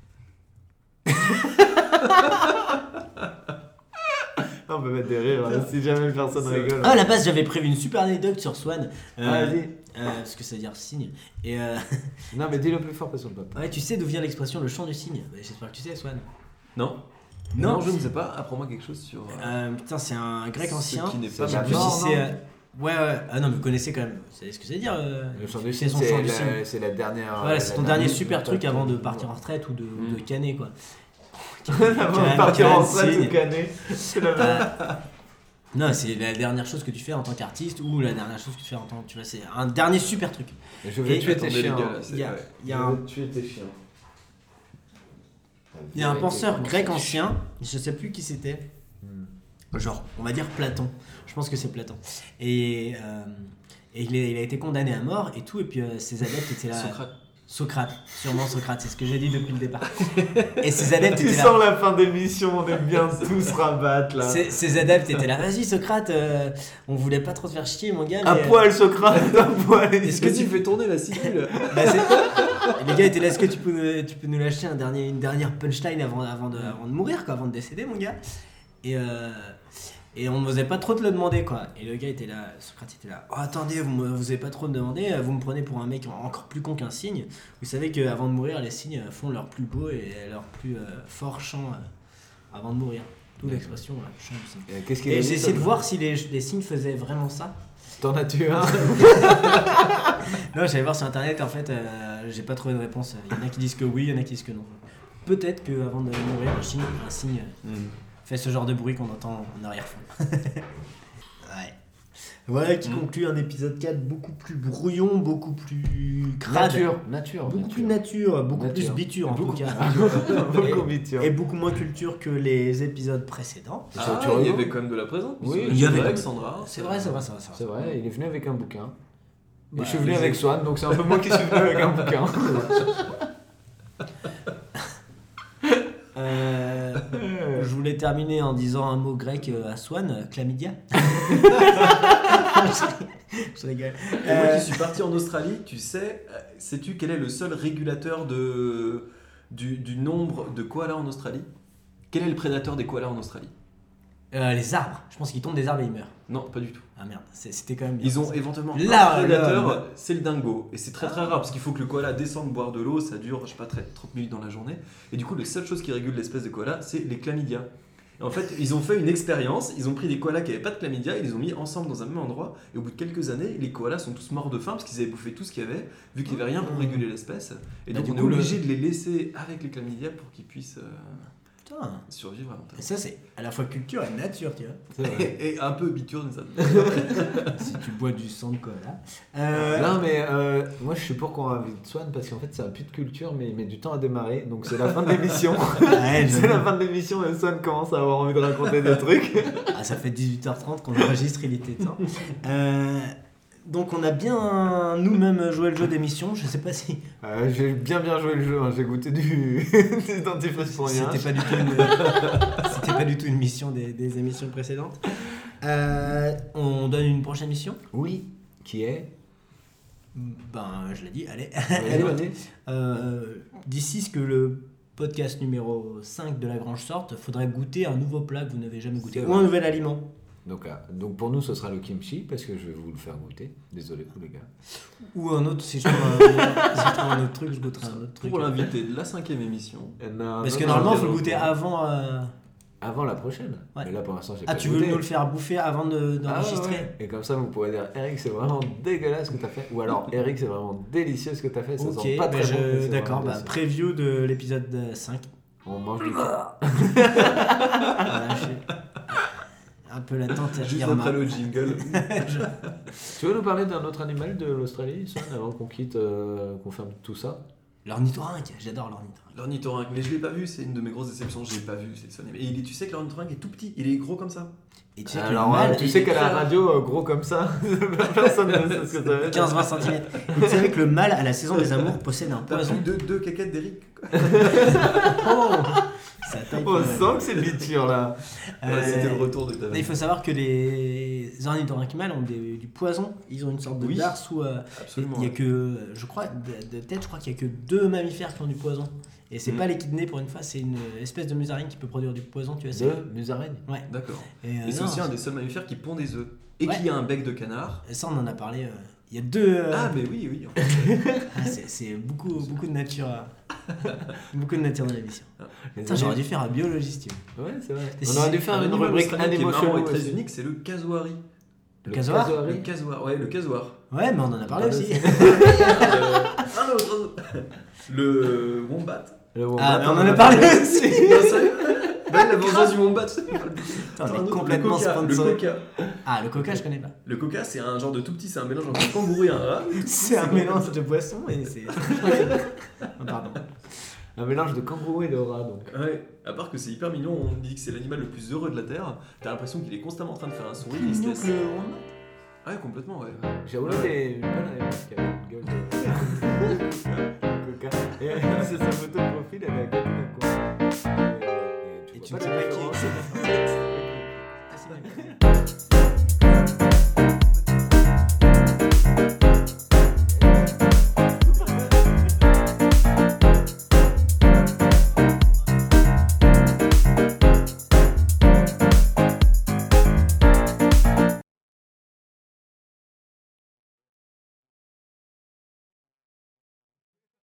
On peut mettre des rires, hein, si jamais personne C'est- rigole. Ah, à la base, j'avais prévu une super anecdote sur Swan. Euh, Ah, vas-y. euh, parce que ça veut dire cygne. Et euh, Non, mais dis-le plus fort parce qu'on peut pas. ouais, tu sais d'où vient l'expression le chant du cygne? Bah, j'espère que tu sais, Swan. Non. Non. Non, je ne sais pas. Apprends-moi quelque chose sur. euh, Euh, putain, c'est un grec Ce ancien. qui n'est Je pas sais la plus mort, si c'est. non euh, Ouais, ouais. Ah non, mais vous connaissez quand même. Vous savez ce que ça veut dire euh, Le chant du c'est cygne, son c'est chant du la- cygne. c'est la dernière. Voilà, c'est la ton dernier dernière- super truc avant de partir en retraite ou de, ou de Mm. canner, quoi. Avant de partir en retraite cygne. ou canner. C'est la même. Euh, non, c'est la dernière chose que tu fais en tant qu'artiste ou la dernière chose que tu fais en tant que. Tu vois, c'est un dernier super truc. Je vais Et- tuer tes Attendez, les chiens. gars, là, c'est- Il y a, ouais. il y a Je un vais tuer tes chiens. Il y a un penseur grec ancien, je sais plus qui c'était, Hmm. genre on va dire Platon, je pense que c'est Platon, et, euh, et il, est- il a été condamné à mort et tout, et puis euh, ses adeptes étaient là. Socrate. Socrate, sûrement Socrate, c'est ce que j'ai dit depuis le départ. Et ses adeptes Tu étaient sens là. la fin d'émission, on aime bien tous rabattre là. Ses, ses adeptes étaient là. Vas-y Socrate, euh, on voulait pas trop te faire chier mon gars. Un mais, euh, poil Socrate, un poil. Est-ce que Vas-y, tu fais tourner la cellule. Bah, c'est- les gars étaient là, est-ce que tu peux, nous- tu peux nous lâcher un dernier, une dernière punchline avant, avant, de, avant de mourir, quoi, avant de décéder, mon gars? Et, euh, et on n'osait pas trop te le demander, quoi. Et le gars était là, Socrate était là, oh, attendez, vous me, vous avez pas trop me demander, vous me prenez pour un mec encore plus con qu'un cygne. Vous savez qu'avant de mourir, les cygnes font leur plus beau et leur plus euh, fort chant euh, avant de mourir. D'où l'expression, là, chant du cygne. Et Qu'est-ce qu'il Et a j'ai dit, essayé de ça voir si les, les cygnes faisaient vraiment ça. T'en as tué un. Non, j'allais voir sur internet, en fait, euh, j'ai pas trouvé de réponse. Il y en a qui disent que oui, il y en a qui disent que non. Peut-être qu'avant de mourir, un cygne, un cygne euh, fait ce genre de bruit qu'on entend en arrière-fond. Ouais. Voilà qui Mm. conclut un épisode quatre beaucoup plus brouillon, beaucoup plus crade. Nature, nature. Beaucoup nature. plus nature, beaucoup Nature. plus biture en Beaucoup- tout cas. Beaucoup biture. Et beaucoup moins culture que les épisodes précédents. Ça, Ah, tu il y rigoles avait quand même de la présence. Oui, il y avait- Alexandra. C'est vrai, c'est vrai, c'est vrai. C'est vrai, il est venu avec un bouquin. Et Bah, je suis venu les- avec Swan, donc c'est un peu moi qui suis venu avec un bouquin. Euh, je voulais terminer en disant un mot grec euh, à Swan, euh, chlamydia. Je rigole. Et moi Euh, qui suis parti en Australie, tu sais, euh, sais-tu quel est le seul régulateur de, du, du nombre de koalas en Australie? Quel est le prédateur des koalas en Australie? euh, les arbres. Je pense qu'ils tombent des arbres et ils meurent. Non, pas du tout. Ah merde, c'est- c'était quand même bien. Ils ont éventuellement Là, un prédateur, là, là. c'est le dingo. Et c'est très très rare parce qu'il faut que le koala descende boire de l'eau, ça dure, je sais pas, très- trente minutes dans la journée. Et du coup, la seule chose qui régule l'espèce de koala, c'est les chlamydia. Et en fait, ils ont fait une expérience, ils ont pris des koalas qui n'avaient pas de chlamydia, ils les ont mis ensemble dans un même endroit, et au bout de quelques années, les koalas sont tous morts de faim parce qu'ils avaient bouffé tout ce qu'il y avait, vu qu'il n'y avait rien pour réguler l'espèce. Et Bah, donc du on coup, est le- obligé de les laisser avec les chlamydia pour qu'ils puissent... euh, Putain. Survivre à long terme. Et ça, c'est à la fois culture et nature, tu vois. C'est vrai. Et, et un peu biturne, ça. Si tu bois du sang de cola. Euh, Non mais euh, moi je suis pour qu'on invite Swan parce qu'en fait ça a plus de culture mais il met du temps à démarrer donc c'est la fin de l'émission. ouais, C'est la fin de l'émission et Swan commence à avoir envie de raconter des trucs. Ah, ça fait dix-huit heures trente qu'on enregistre, il était temps. Euh, donc on a bien nous-mêmes joué le jeu d'émission, je sais pas si... Euh, j'ai bien bien joué le jeu, hein. J'ai goûté du, du dentifrice pour rien. C'était pas du tout une, c'était pas du tout une mission des, des émissions précédentes. Euh, on donne une prochaine mission. Oui, qui est Ben, je l'ai dit, allez. Vas-y, Allez, vas-y. Euh, d'ici ce que le podcast numéro cinq de La Grange sorte, faudrait goûter un nouveau plat que vous n'avez jamais goûté. C'est Ou vrai. un nouvel aliment. donc, ah, donc pour nous ce sera le kimchi parce que je vais vous le faire goûter. Désolé tous les gars. Ou un autre, si je trouve un, si je trouve un autre truc, je goûterai un autre truc. Pour l'invité de la cinquième émission. Parce que normalement, il faut le goûter avant... euh, Avant la prochaine. Ouais. Mais là pour l'instant j'ai Ah, pas tu goûté. veux nous le faire bouffer avant de- Ah, d'enregistrer? ouais, ouais. Et comme ça vous pourrez dire Eric c'est vraiment dégueulasse ce que t'as fait. Ou alors Eric c'est vraiment délicieux ce que t'as fait. Ça Ok, sent pas bah très je- bon. mais c'est d'accord, vraiment bah, délicieux. preview de l'épisode cinq. On mange du Voilà, je- un peu la tente à Juste Irma. après le jingle. Tu veux nous parler d'un autre animal de l'Australie, Swan, avant qu'on quitte, euh, qu'on ferme tout ça? L'ornithorynque, j'adore l'ornithorynque. L'ornithorynque, mais je l'ai pas vu, c'est une de mes grosses déceptions, je l'ai pas vu. C'est son... Et il est, tu sais que l'ornithorynque est tout petit, il est gros comme ça. Et tu sais que Alors, le mâle, euh, tu il sais est qu'à la très- radio, euh, gros comme ça, personne ne sait ce que ça veut dire. quinze à vingt centimètres. Et tu savais que le mâle, à la saison des amours, possède un T'as poison. pris deux, deux caquettes d'Eric. Oh, ça taille On pas mal. sent que c'est biture là. Euh, C'était le retour de ta mais il faut savoir que les ornithorynques mâles ont des- du poison. Ils ont une sorte de Oui. dard sous. euh, Absolument. Il y a que, je crois, de, de tête, je crois qu'il y a que deux mammifères qui ont du poison. Et c'est Mm. pas l'échidné pour une fois, c'est une espèce de musaraigne qui peut produire du poison, tu vois. c'est- De musaraigne. Ouais. D'accord. Et, euh, Et c'est non, aussi un des seuls mammifères qui pond des œufs. Et Ouais. qui a un bec de canard. ça, on en a parlé. euh, Il y a deux. euh, Ah, mais oui, oui. ah, c'est, c'est beaucoup, beaucoup de nature. euh, beaucoup de nature dans l'émission. Les Putain, j'aurais dû faire un biologiste, tu vois. Ouais, c'est vrai. Et On si- aurait dû faire Un une animal rubrique australien qui est animaux marrant et chelous très aussi. unique, c'est le casuari. Le casoar casuari. Le casuar, ouais, le casuar. Ouais, mais on en a parlé parle aussi. aussi. Euh, un autre, un autre. Le wombat. Le Ah, wombat, mais on en a parlé aussi. Non, sérieux Ouais, la vengeance du wombat. Putain, on Un est autre, complètement le coca, le sponsorisé. coca. Ah, le coca, je connais pas. Le coca, c'est un genre de tout petit, c'est un mélange entre un kangourou et un rat. C'est un mélange de poissons et c'est. Oh, pardon. Un mélange de kangourou et de rat donc. Ouais, à part que c'est hyper mignon, on dit que c'est l'animal le plus heureux de la Terre. T'as l'impression qu'il est constamment en train de faire un sourire, il se laisse. Ouais, complètement, ouais. J'ai roulé des une bonne réponse qui avait une gueule de coca. Et c'est sa photo de profil, elle est à côté d'un coin. Et, Et tu vois ne sais la pas qui différence. est. Ah, c'est bien.